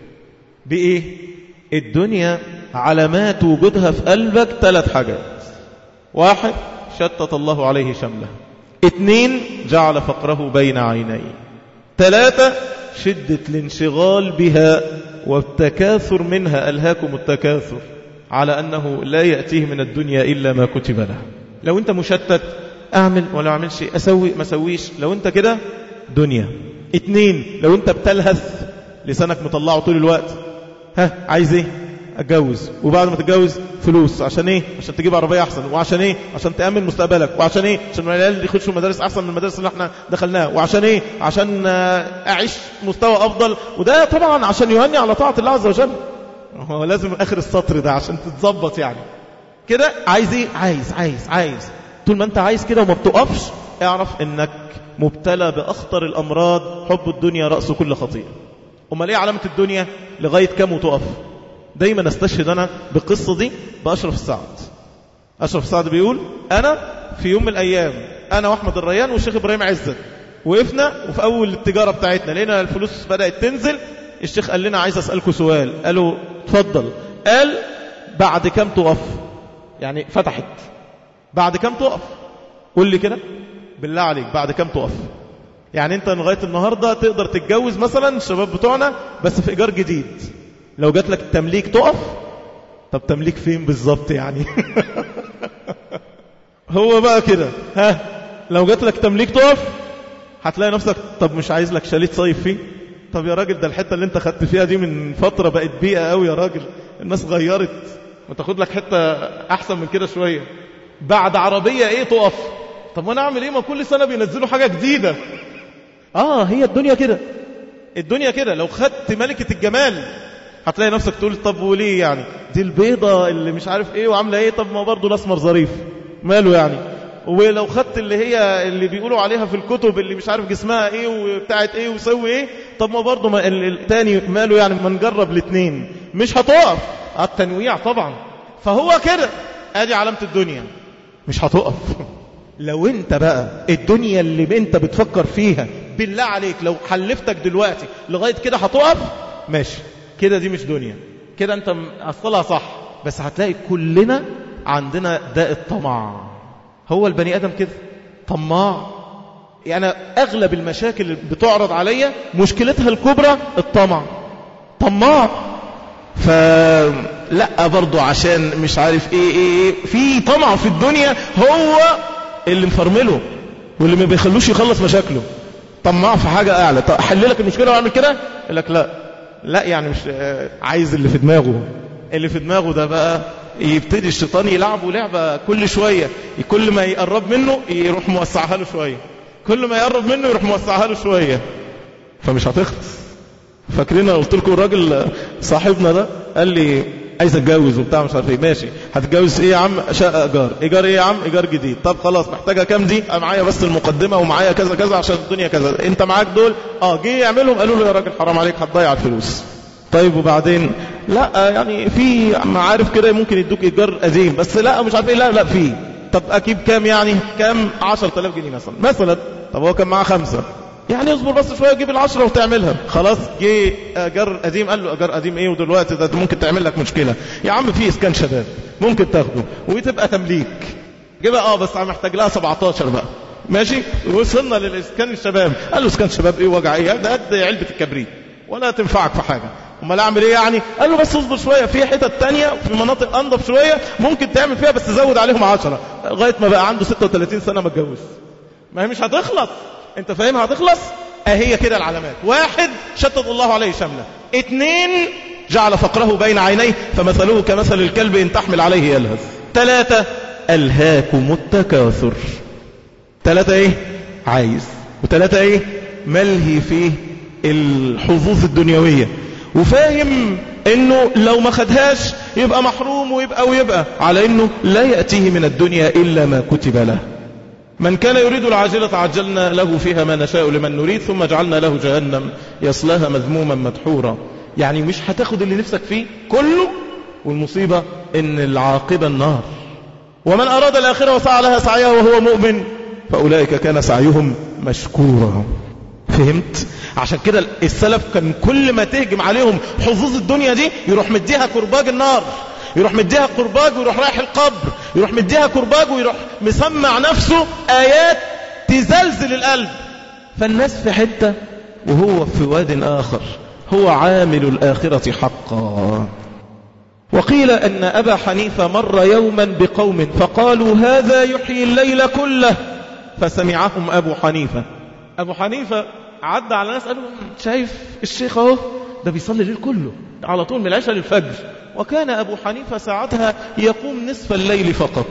بإيه؟ الدنيا علامات وجودها في قلبك ثلاث حاجات: واحد، شتت الله عليه شمله. اثنين، جعل فقره بين عينيه. ثلاثة، شدة الانشغال بها والتكاثر منها. ألهاكم التكاثر، على أنه لا يأتيه من الدنيا إلا ما كتب له. لو أنت مشتت، أعمل ولا أعملش، أسوي ما أسويش، لو أنت كده دنيا. اثنين، لو أنت بتلهث لسانك مطلعه طول الوقت، ها عايز ايه؟ اتجوز، وبعد ما تتجوز فلوس. عشان ايه؟ عشان تجيب عربية احسن. وعشان ايه؟ عشان تأمن مستقبلك. وعشان ايه؟ عشان العيال يخشوا مدارس احسن من المدارس اللي احنا دخلناها. وعشان ايه؟ عشان اعيش مستوى افضل. وده طبعا عشان يهني على طاعة الله عز وجل. هو لازم اخر السطر ده عشان تتظبط يعني كده. عايز ايه؟ عايز عايز عايز. طول ما انت عايز كده وما بتقفش، اعرف انك مبتلى باخطر الامراض. حب الدنيا رأس كل خطيئة. امال ايه علامة الدنيا؟ لغاية كم وتقف. دايما استشهد انا بالقصة دي بأشرف السعد. أشرف السعد بيقول: انا في يوم من الايام انا واحمد الريان والشيخ ابراهيم عزت وقفنا وفي اول التجارة بتاعتنا لقينا الفلوس بدأت تنزل. الشيخ قال لنا: عايز اسألكوا سؤال. قالوا: اتفضل. قال: بعد كم تقف؟ يعني فتحت بعد كم تقف؟ قول لي كده بالله عليك، بعد كم تقف؟ يعني انت لغاية النهاردة تقدر تتجوز مثلا الشباب بتوعنا بس في ايجار جديد. لو جات لك تمليك تقف؟ طب تمليك فين بالظبط يعني؟ هو بقى كده. ها لو جات لك تمليك تقف؟ هتلاقي نفسك طب مش عايز لك شاليه تصيف فيه؟ طب يا راجل ده الحتة اللي انت خدت فيها دي من فترة بقت بيئة قوي يا راجل، الناس غيرت، ما تاخد لك حتة احسن من كده شوية. بعد عربية ايه تقف؟ طب وانا اعمل ايه؟ ما كل سنة بينزلوا حاجة جديدة. اه هي الدنيا كده. الدنيا كده. لو خدت ملكة الجمال هتلاقي نفسك تقول طب وليه يعني؟ دي البيضة اللي مش عارف ايه وعاملة ايه، طب ما برضو الاسمر ظريف ماله يعني؟ ولو خدت اللي هي اللي بيقولوا عليها في الكتب اللي مش عارف جسمها ايه وبتاعت ايه وسوي ايه، طب ما برضو ما التاني ماله يعني؟ ما نجرب الاثنين. مش هتقف. التنويع طبعا. فهو كده. ادي علامة الدنيا. مش هتقف. لو انت بقى الدنيا اللي انت بتفكر فيها بالله عليك لو حلفتك دلوقتي لغاية كده هتقف، ماشي كده دي مش دنيا، كده انت أصلها صح. بس هتلاقي كلنا عندنا داء الطمع. هو البني آدم كده طماع. يعني أغلب المشاكل اللي بتعرض عليا مشكلتها الكبرى الطمع. طماع. فلا برضو عشان مش عارف ايه ايه في طمع في الدنيا هو اللي مفرمله واللي ما بيخلوش يخلص مشاكله. طماع في حاجة اعلى. طب حل لك المشكلة واعمل كده، يقول لك لا لا يعني مش عايز اللي في دماغه. اللي في دماغه ده بقى يبتدي الشيطان يلعبه لعبة كل شوية. كل ما يقرب منه يروح موسعها له شوية، كل ما يقرب منه يروح موسعها له شوية. فمش هتخلص. فاكرين قلت لكم الراجل صاحبنا ده قال لي عايز اتجوز وبتاع مش عارف ايه. ماشي هتتجوز ايه يا عم؟ شقه ايجار. ايجار ايه يا عم؟ ايجار جديد. طب خلاص محتاجه كام دي؟ معايا بس المقدمه ومعايا كذا كذا عشان الدنيا كذا. انت معاك دول؟ اه. جه يعملهم قالوا له يا راجل حرام عليك هتضيع الفلوس. طيب وبعدين؟ لا يعني في معارف كده ممكن يدوك ايجار قديم بس لا مش عارف ايه. لا لا في. طب اكيد كام يعني؟ كام؟ عشرة آلاف جنيه مثلا مثلا. طب هو كان معاه خمسة يعني اصبر بس شوية جيب العشرة وتعملها. خلاص جه أجر قديم، قال له أجر قديم ايه ودلوقتي ده ممكن تعمل لك مشكلة. يا عم في اسكان شباب ممكن تاخده وتبقى تمليك. جيبها اه بس محتاج لها سبعتاشر بقى ماشي. وصلنا للاسكان الشباب، قال له اسكان شباب ايه وجع ايه ده قد علبة الكبريت ولا تنفعك في حاجة. امال اعمل ايه يعني؟ قال له بس اصبر شوية في حتت تانية في مناطق انضف شوية ممكن تعمل فيها بس زود عليهم عشرة لغاية ما بقى عنده ستة وثلاثين سنة ما اتجوز. ما هي مش هتخلص، انت فاهم هتخلص. اهي كده العلامات. واحد شتت الله عليه شمله. اتنين جعل فقره بين عينيه فمثله كمثل الكلب ان تحمل عليه يلهث. ثلاثة ألهاكم التكاثر. ثلاثة ايه عايز، وثلاثة ايه ملهي فيه الحظوظ الدنيوية وفاهم انه لو ما خدهاش يبقى محروم ويبقى ويبقى على انه لا يأتيه من الدنيا الا ما كتب له. من كان يريد العاجلة عجلنا له فيها ما نشاء لمن نريد ثم جعلنا له جهنم يصلاها مذموما مدحورا. يعني مش هتاخد اللي نفسك فيه كله، والمصيبة ان العاقبة النار. ومن أراد الآخرة وسعى لها سعيها وهو مؤمن فأولئك كان سعيهم مشكورا. فهمت؟ عشان كده السلف كان كل ما تهجم عليهم حظوظ الدنيا دي يروح مديها كرباج النار، يروح مديها كرباج ويروح رايح القبر، يروح مديها كرباج ويروح مسمع نفسه آيات تزلزل القلب. فالناس في حتة وهو في واد آخر، هو عامل الآخرة حقا. وقيل أن أبا حنيفة مر يوما بقوم فقالوا هذا يحيي الليل كله فسمعهم أبو حنيفة. أبو حنيفة عدى على ناس قالوا شايف الشيخ اهو ده بيصلي الليل كله على طول من العشاء للفجر. وكان أبو حنيفة ساعتها يقوم نصف الليل فقط.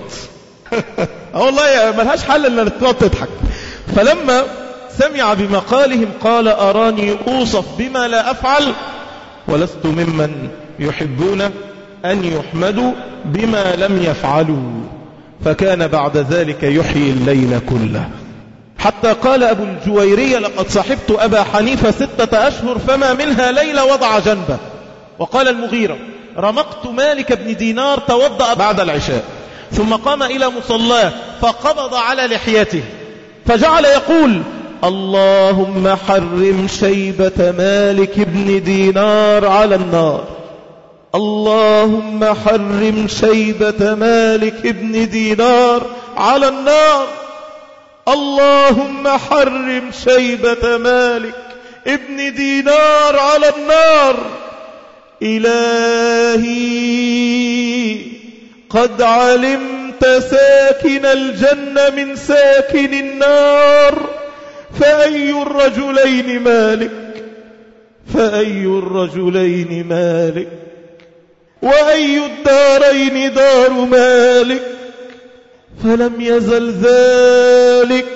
والله ملهاش حل إلا تقعد تضحك. فلما سمع بمقالهم قال أراني أوصف بما لا أفعل ولست ممن يحبون أن يحمدوا بما لم يفعلوا. فكان بعد ذلك يحيي الليل كله. حتى قال أبو الجويرية لقد صحبت أبا حنيفة ستة أشهر فما منها ليلة وضع جنبه. وقال المغيرة رمقت مالك بن دينار توضأ بعد العشاء ثم قام إلى مصلاه فقبض على لحيته فجعل يقول اللهم حرم شيبة مالك بن دينار على النار، اللهم حرم شيبة مالك بن دينار على النار، اللهم حرم شيبة مالك ابن دينار على النار. إلهي قد علمت ساكن الجنة من ساكن النار فأي الرجلين مالك، فأي الرجلين مالك، وأي الدارين دار مالك. فلم يزل ذلك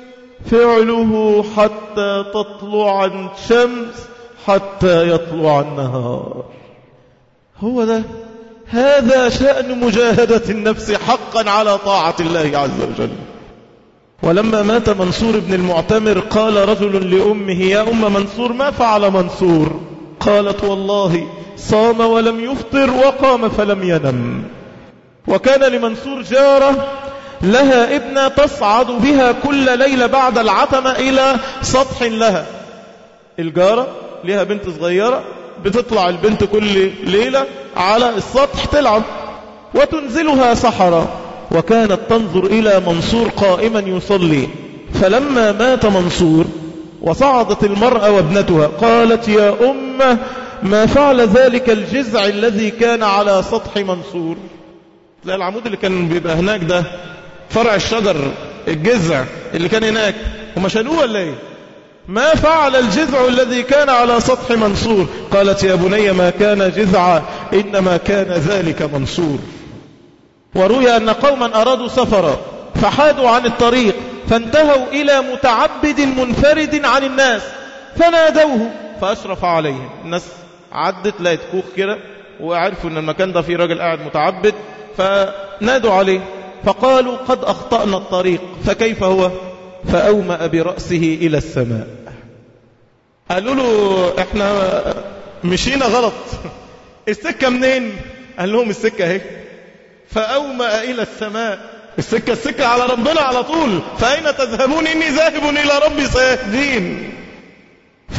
فعله حتى تطلع الشمس حتى يطلع النهار. هو ده، هذا شأن مجاهدة النفس حقا على طاعة الله عز وجل. ولما مات منصور بن المعتمر قال رجل لأمه يا أم منصور ما فعل منصور؟ قالت والله صام ولم يفطر وقام فلم ينم. وكان لمنصور جارة لها ابنة تصعد بها كل ليلة بعد العتمة إلى سطح لها. الجارة لها بنت صغيرة بتطلع البنت كل ليلة على السطح تلعب وتنزلها سحرا. وكانت تنظر إلى منصور قائما يصلي. فلما مات منصور وصعدت المرأة وابنتها قالت يا أمه ما فعل ذلك الجذع الذي كان على سطح منصور؟ زي العمود اللي كان بيبقى هناك ده، فرع الشجر الجذع اللي كان هناك، هم شالوه ولا ايه؟ ما فعل الجذع الذي كان على سطح منصور؟ قالت يا بني ما كان جذعا إنما كان ذلك منصور. وروي أن قوما أرادوا سفرا فحادوا عن الطريق فانتهوا إلى متعبد منفرد عن الناس فنادوه فأشرف عليهم. الناس عدت لقيت كوخ كده وعرفوا أن المكان ده فيه راجل قاعد متعبد فنادوا عليه فقالوا قد أخطأنا الطريق فكيف هو؟ فأومأ برأسه إلى السماء. قالوا له احنا مشينا غلط، السكة منين؟ قال لهم السكة اهي. فأومأ إلى السماء. السكة السكة على ربنا على طول. فأين تذهبون إني ذاهب إلى ربي سيهدين.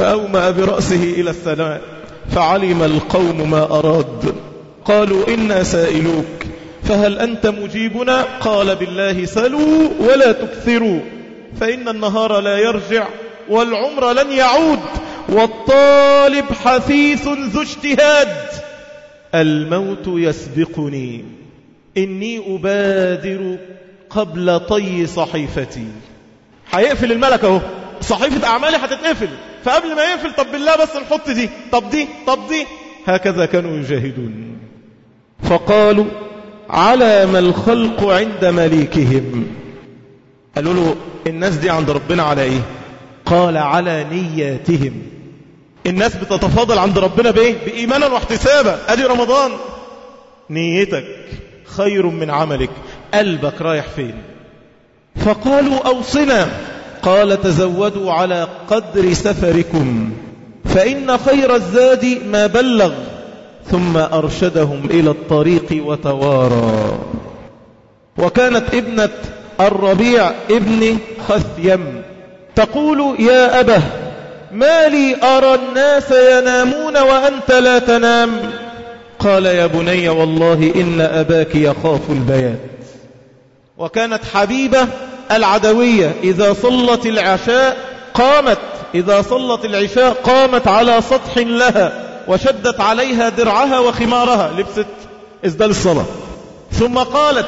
فأومأ برأسه إلى السماء فعلم القوم ما أراد. قالوا إنا سائلوك فهل أنت مجيبنا؟ قال بالله سلوا ولا تكثروا، فإن النهار لا يرجع والعمر لن يعود، والطالب حثيث ذو اجتهاد، الموت يسبقني، إني أبادر قبل طي صحيفتي. هيقفل الملك اهو، صحيفة أعمالي هتتقفل، فقبل ما يقفل طب بالله بس نحط دي، طب دي، طب دي. هكذا كانوا يجاهدون. فقالوا على ما الخلق عند مليكهم. قالوا له الناس دي عند ربنا على ايه؟ قال على نياتهم. الناس بتتفاضل عند ربنا بايه؟ بإيمانا واحتسابا. ادي رمضان، نيتك خير من عملك، قلبك رايح فين؟ فقالوا أوصنا. قال تزودوا على قدر سفركم فإن خير الزاد ما بلغ. ثم أرشدهم إلى الطريق وتوارى. وكانت ابنة الربيع ابن خثيم تقول يا أبه ما لي أرى الناس ينامون وأنت لا تنام؟ قال يا بني والله إن أباك يخاف البيات. وكانت حبيبة العدوية إذا صلت العشاء قامت إذا صلت العشاء قامت على سطح لها وشدت عليها درعها وخمارها، لبست إزدال الصلاة، ثم قالت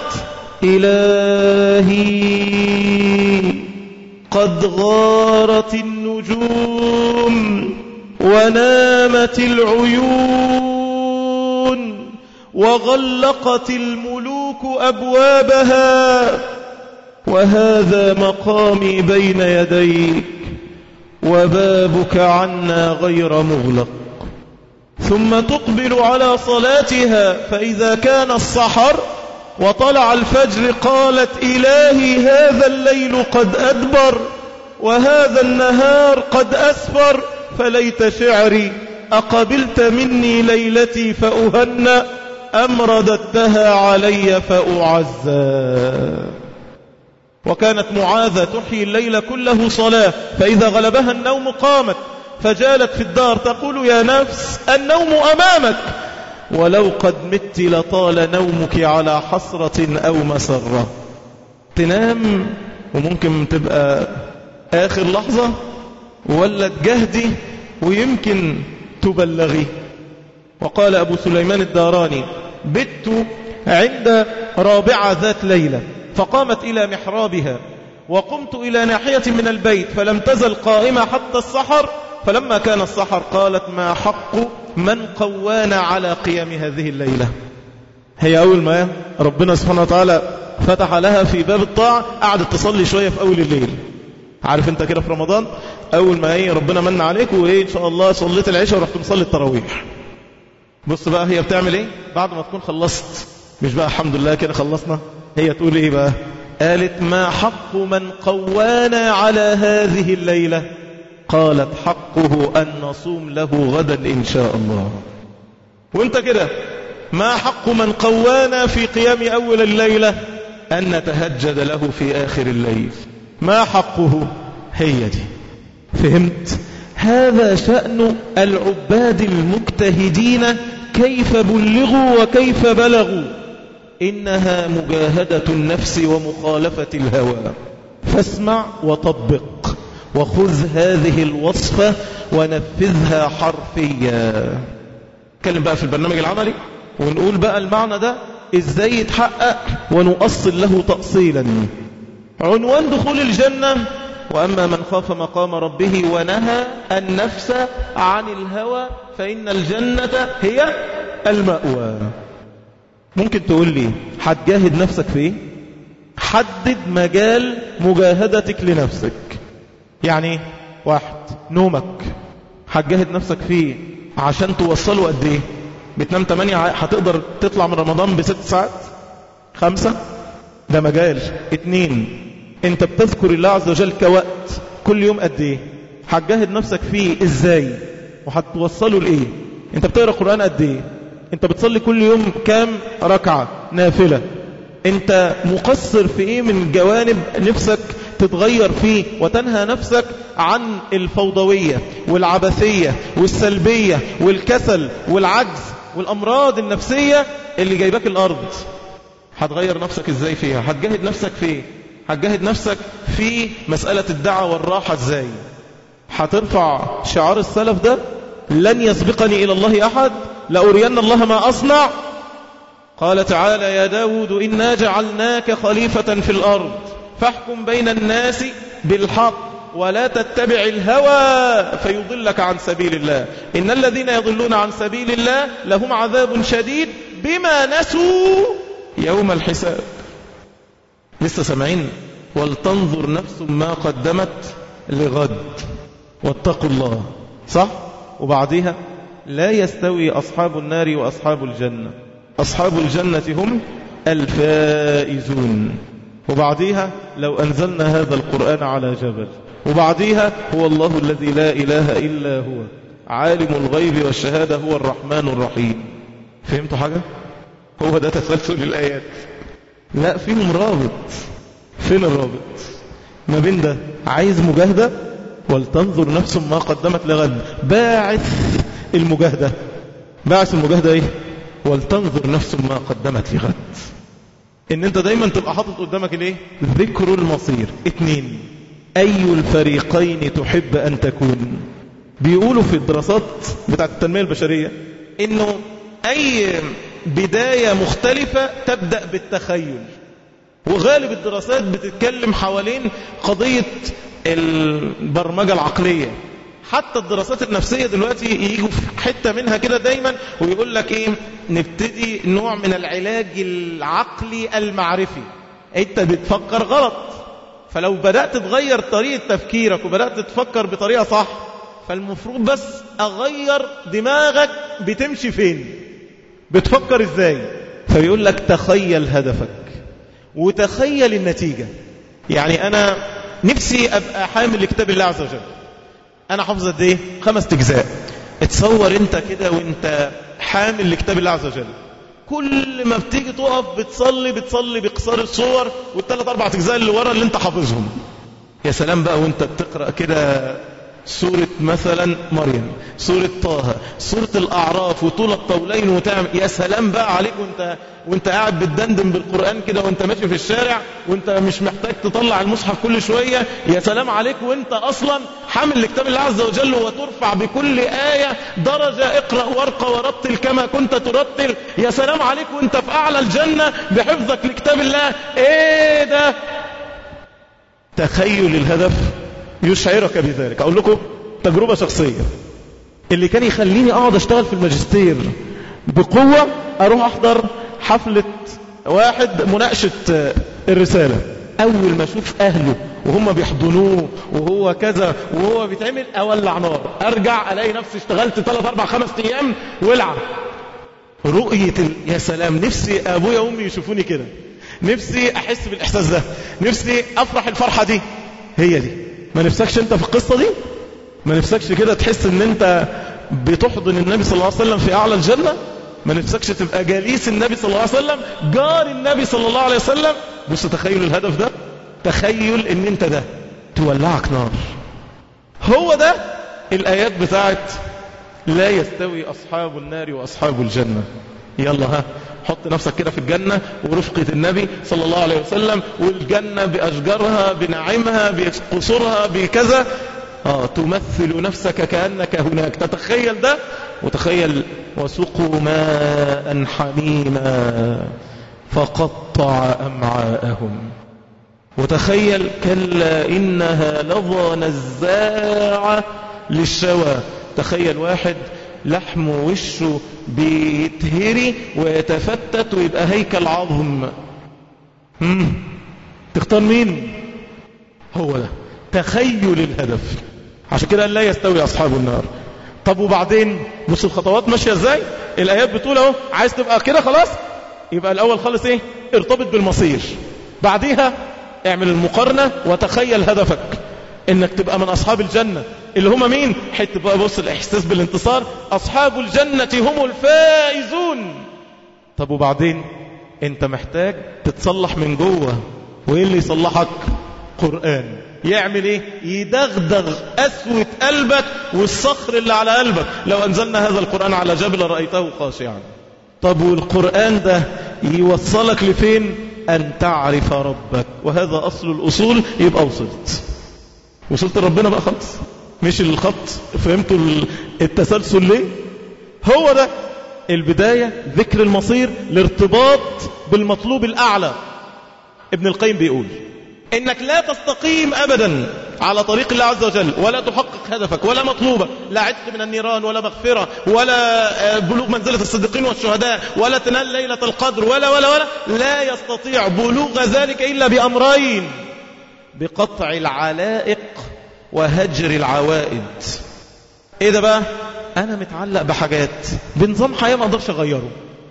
إلهي قد غارت النجوم ونامت العيون وغلقت الملوك أبوابها، وهذا مقامي بين يديك وبابك عنا غير مغلق. ثم تقبل على صلاتها، فإذا كان السحر وطلع الفجر قالت إلهي هذا الليل قد أدبر وهذا النهار قد أسفر، فليت شعري أقبلت مني ليلتي فأهنأ أم رددتها علي فأعزى. وكانت معاذة تحيي الليل كله صلاة، فإذا غلبها النوم قامت فجالت في الدار تقول يا نفس النوم أمامك، ولو قد مت لطال نومك على حسرة أو مسرة. تنام وممكن تبقى آخر لحظة، ولا تجهدي ويمكن تبلغي. وقال أبو سليمان الداراني بت عند رابعة ذات ليلة فقامت إلى محرابها وقمت إلى ناحية من البيت فلم تزل قائمة حتى السحر، فلما كان السحر قالت ما حق من قوانا على قيام هذه الليلة. هي أول ما ربنا سبحانه وتعالى فتح لها في باب الطاعة قعدت تصلي شوية في أول الليل. عارف انت كده في رمضان أول ما هي ربنا من عليك وإيه إن شاء الله صليت العشاء ورحت مصلي التراويح. بص بقى هي بتعمل إيه بعد ما تكون خلصت، مش بقى الحمد لله كده خلصنا، هي تقول إيه بقى؟ قالت ما حق من قوانا على هذه الليلة؟ قالت حقه أن نصوم له غدا إن شاء الله. وانت كده ما حق من قوانا في قيام أول الليلة؟ أن نتهجد له في آخر الليل. ما حقه؟ هي دي. فهمت؟ هذا شأن العباد المجتهدين، كيف بلغوا وكيف بلغوا. إنها مجاهدة النفس ومخالفة الهوى. فاسمع وطبق وخذ هذه الوصفة ونفذها حرفيا. نتكلم بقى في البرنامج العملي ونقول بقى المعنى ده ازاي يتحقق ونؤصل له تأصيلا. عنوان دخول الجنة وأما من خاف مقام ربه ونهى النفس عن الهوى فإن الجنة هي المأوى. ممكن تقول لي هتجاهد نفسك في ايه؟ حدد مجال مجاهدتك لنفسك. يعني واحد نومك هتجاهد نفسك فيه عشان توصله قد ايه؟ بتنام تمانية هتقدر تطلع من رمضان بست ساعات؟ خمسة؟ ده مجال. اتنين انت بتذكر الله عز وجل كوقت كل يوم قد ايه؟ هتجاهد نفسك فيه ازاي وهتوصله لايه؟ انت بتقرأ قرآن قد ايه؟ انت بتصلي كل يوم كام ركعة نافلة؟ انت مقصر في ايه من جوانب نفسك تتغير فيه وتنهى نفسك عن الفوضوية والعبثية والسلبية والكسل والعجز والأمراض النفسية اللي جايباك الأرض. هتغير نفسك ازاي فيها؟ هتجاهد نفسك فيه؟ هتجاهد نفسك في مسألة الدعوة والراحة ازاي؟ هترفع شعار السلف ده: لن يسبقني إلى الله أحد، لأرين الله ما أصنع. قال تعالى: يا داود إنا جعلناك خليفة في الأرض فاحكم بين الناس بالحق ولا تتبع الهوى فيضلك عن سبيل الله إن الذين يضلون عن سبيل الله لهم عذاب شديد بما نسوا يوم الحساب. لسه سامعين؟ ولتنظر نفس ما قدمت لغد واتقوا الله، صح؟ وبعدها: لا يستوي أصحاب النار وأصحاب الجنة، أصحاب الجنة هم الفائزون. وبعدها: لو أنزلنا هذا القرآن على جبل. وبعدها: هو الله الذي لا إله إلا هو عالم الغيب والشهادة هو الرحمن الرحيم. فهمتوا حاجة؟ هو ده تسلسل الآيات. لا، فيهم رابط. فين الرابط ما بين ده؟ عايز مجاهدة، ولتنظر نفس ما قدمت لغد. باعث المجاهدة، باعث المجاهدة ايه؟ ولتنظر نفس ما قدمت لغد. ان انت دايما تبقى حاطط قدامك الايه؟ ذكر المصير. اتنين: اي الفريقين تحب ان تكون؟ بيقولوا في الدراسات بتاعت التنمية البشرية انه اي بداية مختلفة تبدأ بالتخيل، وغالب الدراسات بتتكلم حوالين قضية البرمجة العقلية. حتى الدراسات النفسية دلوقتي يجوا في حتة منها كده دايما ويقول لك ايه؟ نبتدي نوع من العلاج العقلي المعرفي. انت بتفكر غلط، فلو بدأت تغير طريقة تفكيرك وبدأت تفكر بطريقة صح، فالمفروض بس اغير دماغك بتمشي فين، بتفكر ازاي. فيقول لك تخيل هدفك وتخيل النتيجة. يعني انا نفسي ابقى حامل لكتاب الله عز وجل. انا حافظ قد ايه؟ خمس اجزاء. اتصور انت كده وانت حامل لكتاب الله عز وجل، كل ما بتيجي تقف بتصلي بتصلي بقصار الصور والثلاث اربع اجزاء اللي ورا اللي انت حافظهم. يا سلام بقى وانت بتقرأ كده سورة مثلا مريم، سورة طه، سورة الأعراف، وطول الطولين وتعمل. يا سلام بقى عليك وانت وانت قاعد بتدندن بالقرآن كده وانت ماشي في الشارع وانت مش محتاج تطلع المصحف كل شوية. يا سلام عليك وانت أصلا حامل لكتاب الله عز وجل وترفع بكل آية درجة. اقرأ وارقى ورتل كما كنت ترتل. يا سلام عليك وانت في أعلى الجنة بحفظك لكتاب الله. ايه ده؟ تخيل الهدف يشعرك بذلك. أقول لكم تجربة شخصية. اللي كان يخليني أقعد أشتغل في الماجستير بقوة أروح أحضر حفلة واحد مناقشة الرسالة. أول ما أشوف أهله وهم بيحضنوه وهو كذا وهو بيتعمل أولع نار. أرجع ألاقي نفسي اشتغلت ثلاث أربع خمس أيام ولعة. رؤية ال... يا سلام، نفسي أبويا وأمي يشوفوني كده، نفسي أحس بالإحساس ده، نفسي أفرح الفرحة دي. هي دي. ما نفسكش انت في القصة دي؟ ما نفسكش كده تحس ان انت بتحضن النبي صلى الله عليه وسلم في اعلى الجنة؟ ما نفسكش تبقى جليس النبي صلى الله عليه وسلم، جار النبي صلى الله عليه وسلم؟ بص، تخيل الهدف ده، تخيل ان انت ده تولعك نار. هو ده الايات بتاعت لا يستوي اصحاب النار واصحاب الجنة. يلا ها، حط نفسك كده في الجنة ورفقة النبي صلى الله عليه وسلم، والجنة بأشجارها بنعيمها بقصورها بكذا. آه تمثل نفسك كأنك هناك. تتخيل ده، وتخيل وسقوا ماء حميما فقطع أمعاءهم. وتخيل كلا إنها لظى نزاعة للشوى. تخيل واحد لحم وشه بيتهري ويتفتت ويبقى هيكل عظم. مم. تختار مين؟ هو ده تخيل الهدف. عشان كده لا يستوي أصحاب النار. طب وبعدين بص الخطوات ماشية ازاي. الآيات بتقول اهو عايز تبقى كده خلاص، يبقى الأول خالص ايه؟ ارتبط بالمصير. بعديها اعمل المقارنة وتخيل هدفك انك تبقى من أصحاب الجنة اللي هم مين؟ حتى بقى بص الإحساس بالانتصار. أصحاب الجنة هم الفائزون. طب وبعدين انت محتاج تتصلح من جوه. وايه اللي يصلحك؟ قرآن يعمل ايه؟ يدغدغ قسوة قلبك والصخر اللي على قلبك. لو أنزلنا هذا القرآن على جبل رأيته خاشعا. طب والقرآن ده يوصلك لفين؟ أن تعرف ربك، وهذا أصل الأصول. يبقى وصلت وصلت ربنا بقى خلاص، مش الخط. فهمتوا التسلسل ليه؟ هو ده البداية، ذكر المصير، الارتباط بالمطلوب الأعلى. ابن القيم بيقول إنك لا تستقيم أبدا على طريق الله عز وجل ولا تحقق هدفك ولا مطلوبك، لا عتق من النيران ولا مغفرة ولا بلوغ منزلة الصديقين والشهداء ولا تنال ليلة القدر ولا ولا ولا لا يستطيع بلوغ ذلك إلا بأمرين: بقطع العلائق وهجر العوائد. إيه ده بقى؟ أنا متعلق بحاجات، بنظام حياة ما أقدرش أغيره،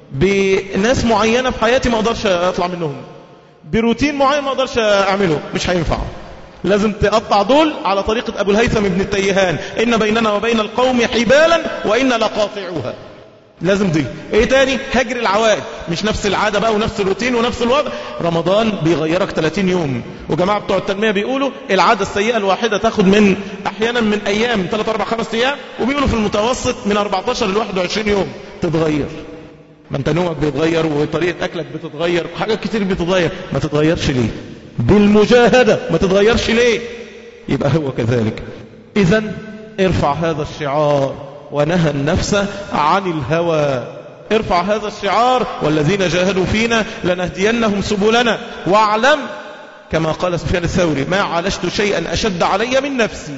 بناس معينة في حياتي ما أقدرش أطلع منهم، بروتين معين ما أقدرش أعمله، مش هينفع. لازم تقطع دول على طريقة أبو الهيثم ابن التيهان: إن بيننا وبين القوم حبالا وإن لقاطعوها. لازم دي. ايه تاني؟ هجر العوائد. مش نفس العادة بقى ونفس الروتين ونفس الوضع. رمضان بيغيرك ثلاثين يوم، وجماعة بتوع التنمية بيقولوا العادة السيئة الواحدة تاخد من احيانا من ايام ثلاثة أربعة خمسة ايام، وبيقولوا في المتوسط من أربعتاشر ل واحد وعشرين يوم تتغير. ما انت نومك بيتغير وطريقة اكلك بتتغير وحاجات كتير بتتغير. ما تتغيرش ليه؟ بالمجاهدة. ما تتغيرش ليه؟ يبقى هو كذلك. اذن ارفع هذا الشعار: ونهى النفس عن الهوى. ارفع هذا الشعار: والذين جاهدوا فينا لنهدينهم سبلنا. واعلم كما قال سفيان الثوري: ما عالجت شيئا أشد علي من نفسي.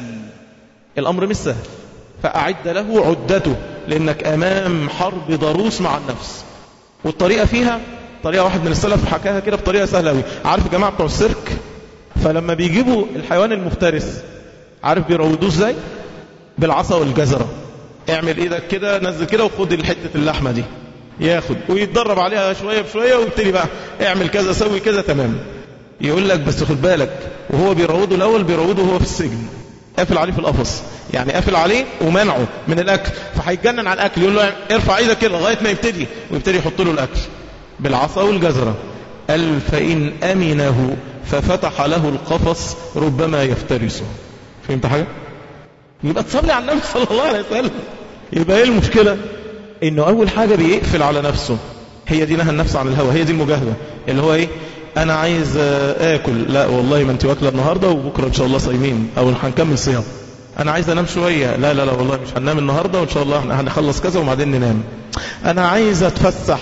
الأمر مش سهل، فأعد له عدته، لأنك أمام حرب ضروس مع النفس. والطريقة فيها طريقة واحد من السلف حكاها كده بطريقة سهلة أوي. عارف جماعة بتوع السيرك فلما بيجيبوا الحيوان المفترس، عارف بيروضوه ازاي؟ بالعصا والجزرة. اعمل ايدك كده، نزل كده وخد الحتة اللحمة دي، ياخد ويتدرب عليها شوية بشوية ويبتدي بقى اعمل كذا سوي كذا تمام. يقول لك بس خد بالك، وهو بيروضه الأول بيروضه وهو في السجن، قافل عليه في القفص، يعني قافل عليه ومنعه من الأكل، فهيتجنن على الأكل. يقول له ارفع ايدك كده لغاية ما يبتدي، ويبتدي يحط له الأكل بالعصا والجزرة. قال: فإن أمنه ففتح له القفص ربما يفترسه. فهمت حاجة؟ يبقى تصلي على النبي صلى الله عليه وسلم. يبقى ايه المشكلة؟ انه اول حاجة بيقفل على نفسه. هي دي نهى النفس عن الهوى، هي دي المجاهدة. اللي هو ايه؟ انا عايز اكل، لا والله ما انت واكله النهاردة وبكرة ان شاء الله صايمين او هنكمل صيام. انا عايز انام شوية، لا لا لا والله مش هننام النهاردة وان شاء الله هنخلص كذا وبعدين ننام. انا عايز اتفسح،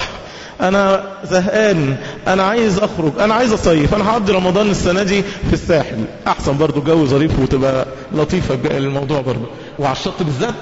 انا زهقان، انا عايز اخرج، انا عايز اصيف، انا هقضي رمضان السنة دي في الساحل. احسن برضو جو ظريف وتبقى لطيفة الموضوع برضو، وعلى الشط بالذات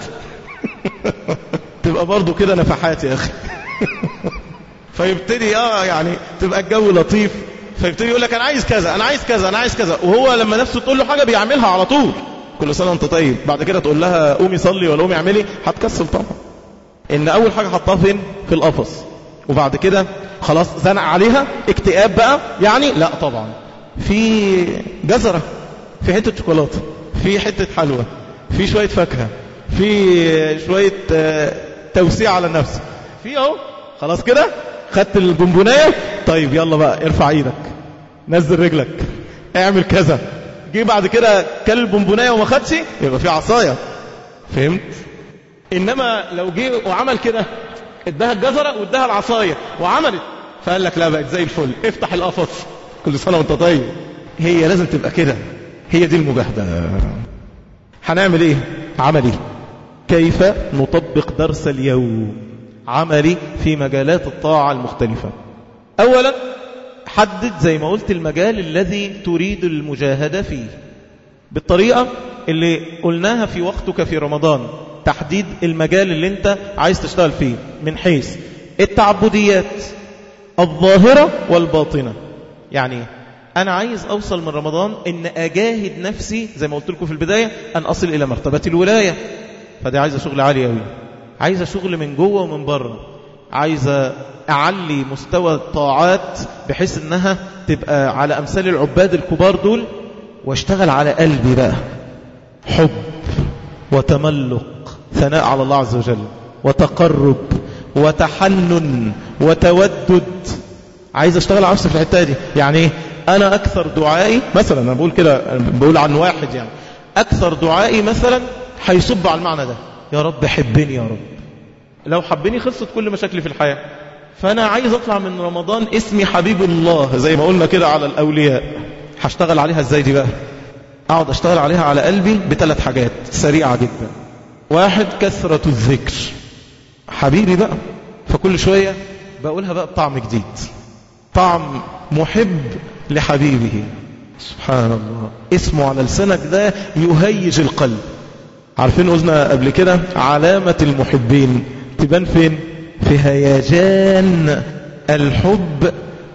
تبقى برضو كده نفحات يا اخي. فيبتدي اه يعني تبقى الجو لطيف، فيبتدي يقول لك انا عايز كذا انا عايز كذا انا عايز كذا، وهو لما نفسه تقول له حاجة بيعملها على طول. كل سنة وانت طيب. بعد كده تقول لها قومي صلي ولا قومي اعملي، هتكسل طبعا. ان اول حاجة حطها فين؟ في القفص. وبعد كده خلاص زنق عليها اكتئاب بقى يعني، لا طبعا. في جزرة، في حتة شوكولاتة، في حتة حلوى، في شوية فاكهة، في شوية توسيع على النفس، في اهو خلاص كده خدت البونبونايه. طيب يلا بقى ارفع ايدك، نزل رجلك، اعمل كذا. جه بعد كده كل البونبونايه وما خدش، يبقى في عصايه. فهمت؟ انما لو جه وعمل كده، اداها الجزره واداها العصايه وعملت، فقال لك لا بقت زي الفل، افتح القفص، كل سنه وانت طيب. هي لازم تبقى كده، هي دي المجاهده. هنعمل ايه؟ عملي. كيف نطبق درس اليوم؟ عملي في مجالات الطاعة المختلفة. أولا حدد زي ما قلت المجال الذي تريد المجاهدة فيه بالطريقة اللي قلناها في وقتك في رمضان. تحديد المجال اللي انت عايز تشتغل فيه من حيث التعبديات الظاهرة والباطنة. يعني أنا عايز أوصل من رمضان إن أجاهد نفسي زي ما قلت لكم في البداية أن أصل إلى مرتبة الولاية، فدي عايزة شغل عالي أوي، عايزة شغل من جوه ومن بره، عايزة أعلي مستوى الطاعات بحيث أنها تبقى على أمثال العباد الكبار دول، واشتغل على قلبي بقى حب وتملق، ثناء على الله عز وجل، وتقرب وتحنن وتودد. عايز اشتغل على نفسي في الحته دي. يعني ايه؟ أنا أكثر دعائي مثلا، أنا بقول كده، بقول عن واحد يعني، أكثر دعائي مثلا هيصب على المعنى ده: يا رب حبني يا رب. لو حبني خلصت كل مشاكلي في الحياة. فأنا عايز أطلع من رمضان اسمي حبيب الله زي ما قلنا كده على الأولياء. هشتغل عليها ازاي دي بقى؟ أقعد أشتغل عليها على قلبي بثلاث حاجات سريعة جدا. واحد، كثرة الذكر. حبيبي بقى، فكل شوية بقولها بقى بطعم جديد، طعم محب لحبيبه. سبحان الله، اسمه على لسانك ده يهيج القلب. عارفين قلنا قبل كده علامة المحبين تبان فين؟ في هيجان الحب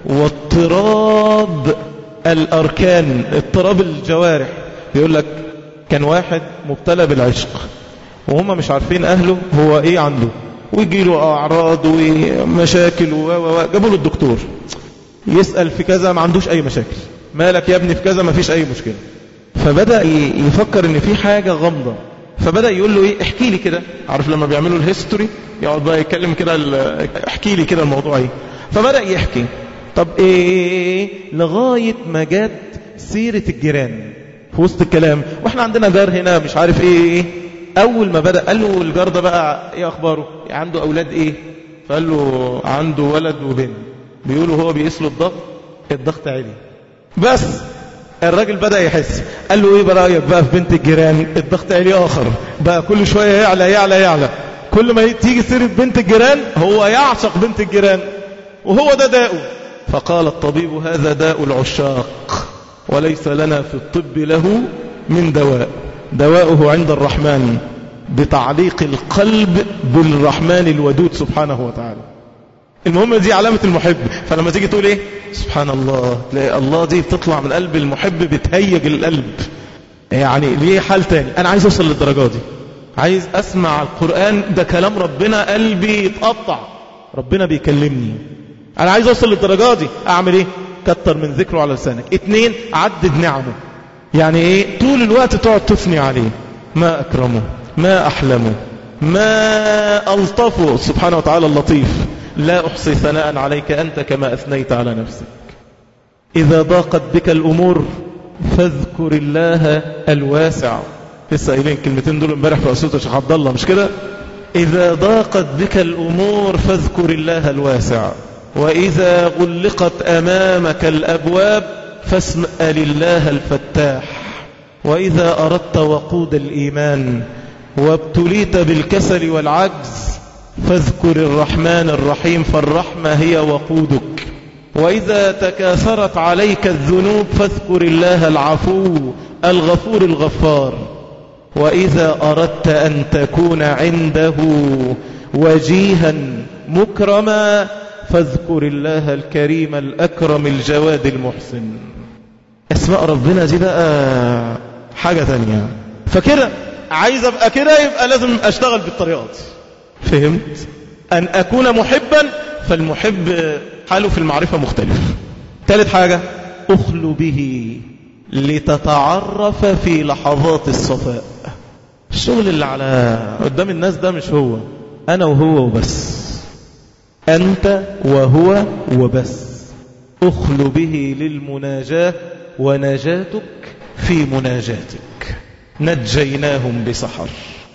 واضطراب الأركان، اضطراب الجوارح. بيقول لك كان واحد مبتلى بالعشق وهم مش عارفين أهله هو إيه عنده، ويجي له أعراض ومشاكل و جابوا له الدكتور يسأل في كذا ما عندوش أي مشاكل، مالك يا ابني في كذا ما فيش أي مشكلة. فبدأ يفكر إن في حاجة غامضة، فبدأ يقول له إيه، احكي لي كده. عارف لما بيعملوا الهيستوري يقعد بقى يتكلم كده، احكي لي كده الموضوع ايه. فبدأ يحكي، طب ايه، لغاية ما جت سيرة الجيران في وسط الكلام، واحنا عندنا جار هنا مش عارف ايه ايه. اول ما بدأ قال له الجار ده بقى ايه اخباره، عنده اولاد ايه؟ فقال له عنده ولد وبنت، بيقولوا هو بيقيس له الضغط، الضغط عالي. بس الراجل بدأ يحس، قال له ايه بقى رأيك بقى في بنت الجيران؟ الضغط عالي اخر بقى، كل شوية يعلى يعلى يعلى، كل ما تيجي سيرة بنت الجيران هو يعشق بنت الجيران، وهو ده داؤه. فقال الطبيب هذا داء العشاق وليس لنا في الطب له من دواء، دواؤه عند الرحمن بتعليق القلب بالرحمن الودود سبحانه وتعالى. المهم دي علامة المحب. فلما تيجي تقول ايه سبحان الله، تلاقي الله دي بتطلع من قلب المحب بتهيج القلب. يعني ليه حال تاني، انا عايز اوصل للدرجة دي، عايز اسمع القرآن ده كلام ربنا قلبي يتقطع، ربنا بيكلمني، انا عايز اوصل للدرجة دي. اعمل ايه؟ كتر من ذكره على لسانك. اتنين، عدد نعمه. يعني ايه؟ طول الوقت تقعد تثني عليه، ما اكرمه، ما احلمه، ما الطفه سبحانه وتعالى اللطيف، لا أحصي ثناء عليك أنت كما أثنيت على نفسك. إذا ضاقت بك الأمور فاذكر الله الواسع. لسه قايلين كلمتين دول امبارح في أسئلة الشيخ عبد الله، مش كده؟ إذا ضاقت بك الأمور فاذكر الله الواسع، وإذا غلقت أمامك الأبواب فاسأل الله الفتاح، وإذا أردت وقود الإيمان وابتليت بالكسل والعجز فاذكر الرحمن الرحيم، فالرحمة هي وقودك. وإذا تكاثرت عليك الذنوب فاذكر الله العفو الغفور الغفار. وإذا أردت أن تكون عنده وجيها مكرما فاذكر الله الكريم الأكرم الجواد المحسن. اسماء ربنا دي بقى حاجة تانية. فكده عايز أبقى كده، يبقى لازم أشتغل بالطريقات. فهمت؟ أن أكون محبا، فالمحب حاله في المعرفة مختلف. ثالث حاجة، أخلو به لتتعرف في لحظات الصفاء. الشغل اللي على قدام الناس ده مش هو، أنا وهو وبس، أنت وهو وبس. أخلو به للمناجاة ونجاتك في مناجاتك. نجيناهم بسحر.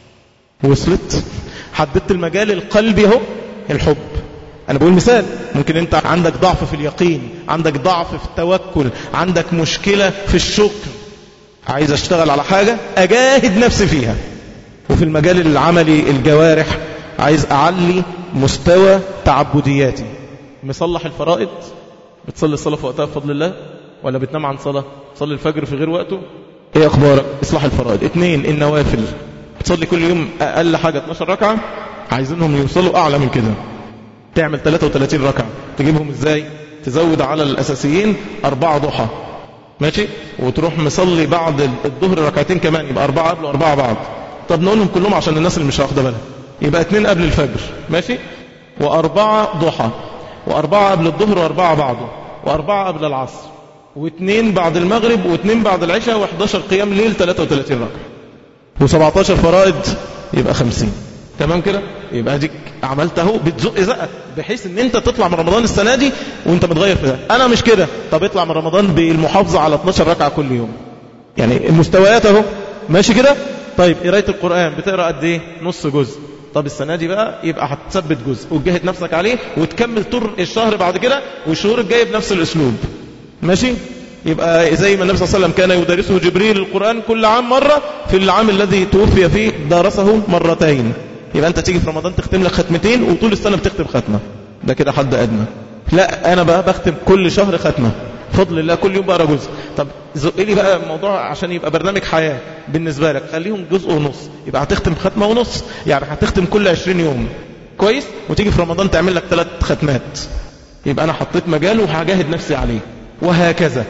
وصلت؟ حددت المجال القلبي اهو، الحب. انا بقول مثال، ممكن انت عندك ضعف في اليقين، عندك ضعف في التوكل، عندك مشكلة في الشكر، عايز اشتغل على حاجة اجاهد نفسي فيها. وفي المجال العملي الجوارح، عايز اعلي مستوى تعبدياتي. مصلح الفرائض، بتصلي الصلاة في وقتها بفضل الله ولا بتنام عن صلاة؟ تصلي الفجر في غير وقته؟ ايه اخبارك؟ اصلاح الفرائض. اتنين، النوافل، بتصلي كل يوم اقل حاجة اتناشر ركعة، عايزينهم يوصلوا اعلى من كده، تعمل ثلاثة وثلاثين ركعة. تجيبهم ازاي؟ تزود على الاساسيين اربعة ضحى، ماشي، وتروح مصلي بعد الظهر ركعتين كمان، يبقى اربعة قبل واربعة بعد. طب نقولهم كلهم عشان الناس اللي مش واخده بالها، يبقى اتنين قبل الفجر، ماشي، واربعة ضحى، واربعة قبل الظهر واربعة بعده، واربعة قبل العصر، واثنين بعد المغرب، واثنين بعد العشاء، واحداشر قيام ليل، ثلاثة وثلاثين ركعة، وسبعتاشر فرائض، يبقى خمسين. تمام كده؟ يبقى ديك عملته بتزق زقة بحيث ان انت تطلع من رمضان السنة دي وانت متغير في ده. انا مش كده، طب اطلع من رمضان بالمحافظة على اتناشر ركعة كل يوم، يعني المستويات اهو ماشي كده. طيب قراية القرآن بتقرأ قد ايه؟ نص جزء. طب السنة دي بقى يبقى هتثبت جزء وتجاهد نفسك عليه وتكمل طول الشهر بعد كده والشهور الجاية بنفس الاسلوب ماشي. يبقى زي ما النبي صلى الله عليه وسلم كان يدرسه جبريل القرآن كل عام مرة، في العام الذي توفي فيه درسه مرتين. يبقى انت تيجي في رمضان تختم لك ختمتين وطول السنة بتختم ختمة، ده كده حد أدنى. لا أنا بقى بختم كل شهر ختمة فضل الله، كل يوم بقرا جزء. طب زق لي بقى الموضوع عشان يبقى برنامج حياة بالنسبة لك، خليهم جزء ونص، يبقى هتختم ختمة ونص، يعني هتختم كل عشرين يوم كويس، وتيجي في رمضان تعمل لك ثلاث ختمات، يبقى أنا حطيت مجال وهجاهد نفسي عليه. وهكذا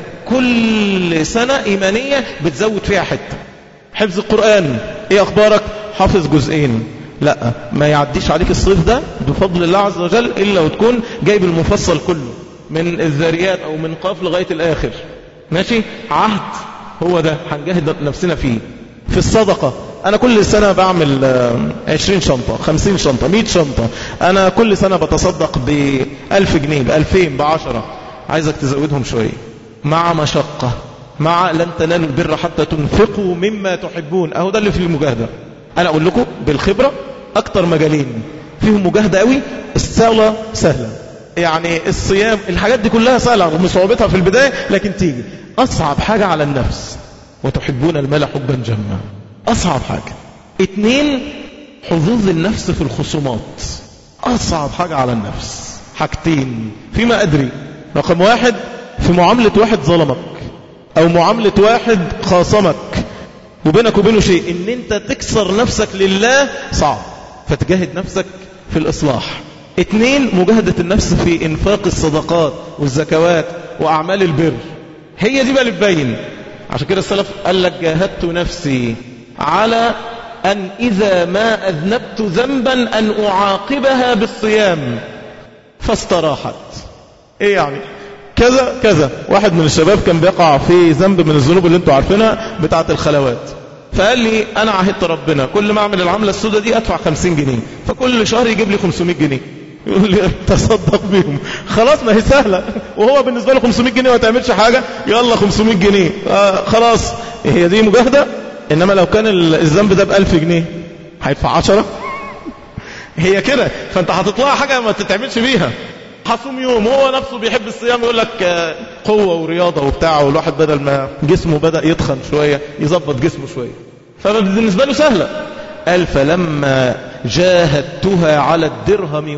كل سنة إيمانية بتزود فيها حتة. حفظ القرآن ايه أخبارك؟ حافظ جزئين، لا ما يعديش عليك الصيف ده بفضل الله عز وجل إلا وتكون جايب المفصل كله من الذاريات أو من قاف لغاية الآخر ماشي. عهد هو ده هنجاهد نفسنا فيه. في الصدقة أنا كل سنة بعمل عشرين شنطة، خمسين شنطة، مئة شنطة. أنا كل سنة بتصدق بألف جنيه، بألفين، بعشرة. عايزك تزودهم شوية مع مشقة، مع لن تنالوا البر حتى تنفقوا مما تحبون. أهو ده اللي في المجاهدة. أنا أقول لكم بالخبرة أكتر مجالين فيهم مجاهدة قوي. الصلاة سهلة، يعني الصيام، الحاجات دي كلها سهلة رغم صعوبتها في البداية لكن تيجي. أصعب حاجة على النفس وتحبون المال حبا جما، أصعب حاجة. اتنين حظوظ النفس في الخصومات، أصعب حاجة على النفس. حاجتين فيما أدري. رقم واحد في معاملة واحد ظلمك أو معاملة واحد خاصمك وبينك وبينه شيء، إن أنت تكسر نفسك لله صعب، فتجاهد نفسك في الإصلاح. اتنين مجاهدة النفس في إنفاق الصدقات والزكوات وأعمال البر، هي دي بقى اللي تبين. عشان كده السلف قال لك جاهدت نفسي على أن إذا ما أذنبت ذنبا أن أعاقبها بالصيام فاستراحت. إيه يعني؟ كذا كذا. واحد من الشباب كان بيقع في ذنب من الذنوب اللي انتوا عارفينها بتاعة الخلوات، فقال لي أنا عهدت ربنا كل ما أعمل العملة السوداء دي أدفع خمسين جنيه، فكل شهر يجيب لي خمسمائة جنيه، يقول لي تصدق بيهم. خلاص ما هي سهلة، وهو بالنسبة له خمسمائة جنيه ما تعملش حاجة، يلا خمسمائة جنيه آه خلاص. هي دي مجاهدة. إنما لو كان الذنب ده بألف جنيه هيدفع عشرة. هي كده. فأنت هتطلع حاجة ما تتعملش بيها. حصوم يوم، هو نفسه بيحب الصيام، يقول لك قوة ورياضة وبتاع، والواحد بدل ما جسمه بدأ يتخن شوية يظبط جسمه شوية، فبالنسبة له سهلة. قال فلما جاهدتها على الدرهم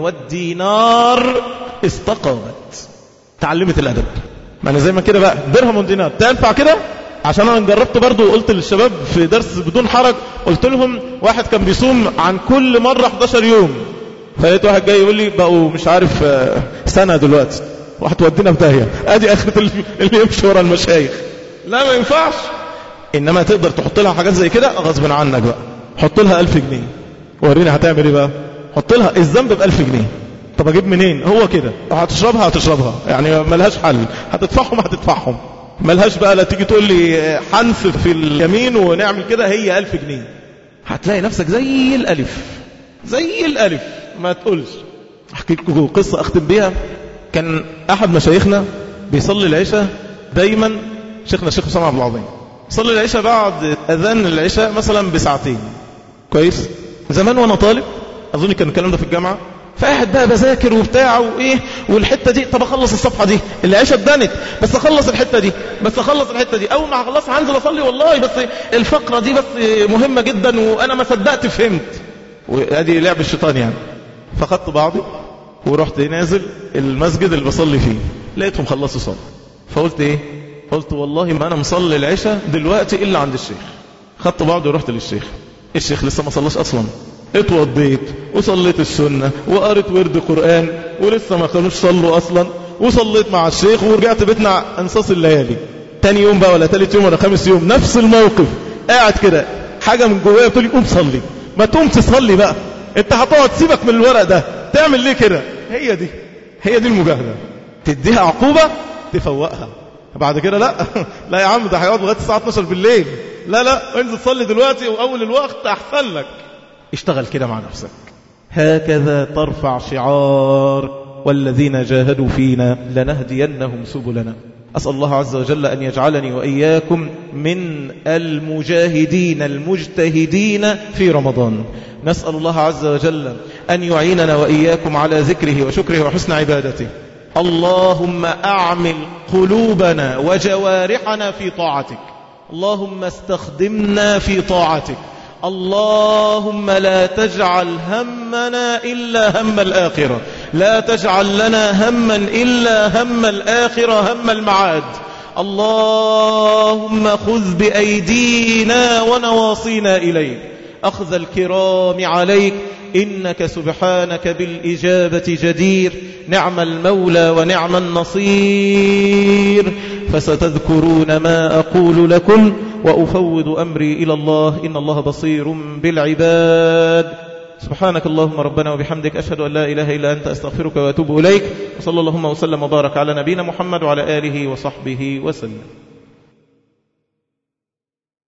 والدينار استقامت، تعلمت الأدب. ما أنا زي ما كده بقى درهم ودينار تنفع كده. عشان أنا جربت برضو وقلت للشباب في درس بدون حرج، قلت لهم واحد كان بيصوم عن كل مرة حداشر يوم، فلقيت واحد جاي يقول لي بقوا مش عارف سنة دلوقتي، وهتودينا في داهية. ادي اخرة اللي يمشي ورا المشايخ. لا ما ينفعش. انما تقدر تحط لها حاجات زي كده غصب عنك بقى. حط لها ألف جنيه وريني هتعمل ايه بقى. حط لها الذنب بألف جنيه. طب اجيب منين؟ هو كده. هتشربها هتشربها، يعني ملهاش حل. هتدفعهم هتدفعهم، ملهاش بقى لا تيجي تقول لي حنف في اليمين ونعمل كده. هي ألف جنيه هتلاقي نفسك زي الألف، زي الألف ما تقولش. احكي لكم قصة اختم بيها. كان احد مشايخنا بيصلي العشاء دايما، شيخنا الشيخ حسام عبد العظيم، صلي العشاء بعد اذان العشاء مثلا بساعتين كويس. زمان وانا طالب اظن كان الكلام ده في الجامعة، فقاعد بقى بذاكر وبتاع وايه والحته دي، طب اخلص الصفحه دي، العشاء اتدنت بس اخلص الحته دي، بس اخلص الحته دي، اول ما اخلصها هنزل اصلي والله، بس الفقره دي بس مهمه جدا وانا ما صدقت فهمت. وادي لعب الشيطان يعني. فخدت بعضي ورحت نازل المسجد اللي بصلي فيه، لقيتهم خلصوا صلاة. فقلت ايه؟ قلت والله ما انا مصلي العشاء دلوقتي الا عند الشيخ. خدت بعضي ورحت للشيخ. الشيخ لسه ما صلاش اصلا. اتوضيت وصليت السنة وقريت ورد قرآن ولسه ما كانوش صلوا اصلا، وصليت مع الشيخ ورجعت بيتنا انصاص الليالي. تاني يوم بقى ولا تالت يوم ولا خامس يوم نفس الموقف، قاعد كده حاجة من جوايا بتقولي قوم صلي. ما تقوم تصلي بقى، انت هتقعد سيبك من الورق ده، تعمل ليه كده؟ هي دي هي دي المجاهدة. تديها عقوبة تفوقها بعد كده. لا لا يا عم ده هيقعد لغايه الساعه اتناشر بالليل، لا لا انزل صلي دلوقتي واول الوقت احسن لك. اشتغل كده مع نفسك. هكذا ترفع شعار والذين جاهدوا فينا لنهدينهم سبلنا. أسأل الله عز وجل أن يجعلني وإياكم من المجاهدين المجتهدين في رمضان. نسأل الله عز وجل أن يعيننا وإياكم على ذكره وشكره وحسن عبادته. اللهم أعمل قلوبنا وجوارحنا في طاعتك، اللهم استخدمنا في طاعتك، اللهم لا تجعل همنا إلا هم الآخرة، لا تجعل لنا هما إلا هم الآخرة، هم المعاد. اللهم خذ بأيدينا ونواصينا إليك أخذ الكرام عليك، إنك سبحانك بالإجابة جدير، نعم المولى ونعم النصير. فستذكرون ما أقول لكم وأفوض أمري إلى الله، إن الله بصير بالعباد. سبحانك اللهم ربنا وبحمدك، أشهد أن لا إله إلا أنت، أستغفرك وأتوب إليك. وصلى اللهم وسلم وبارك على نبينا محمد وعلى آله وصحبه وسلم.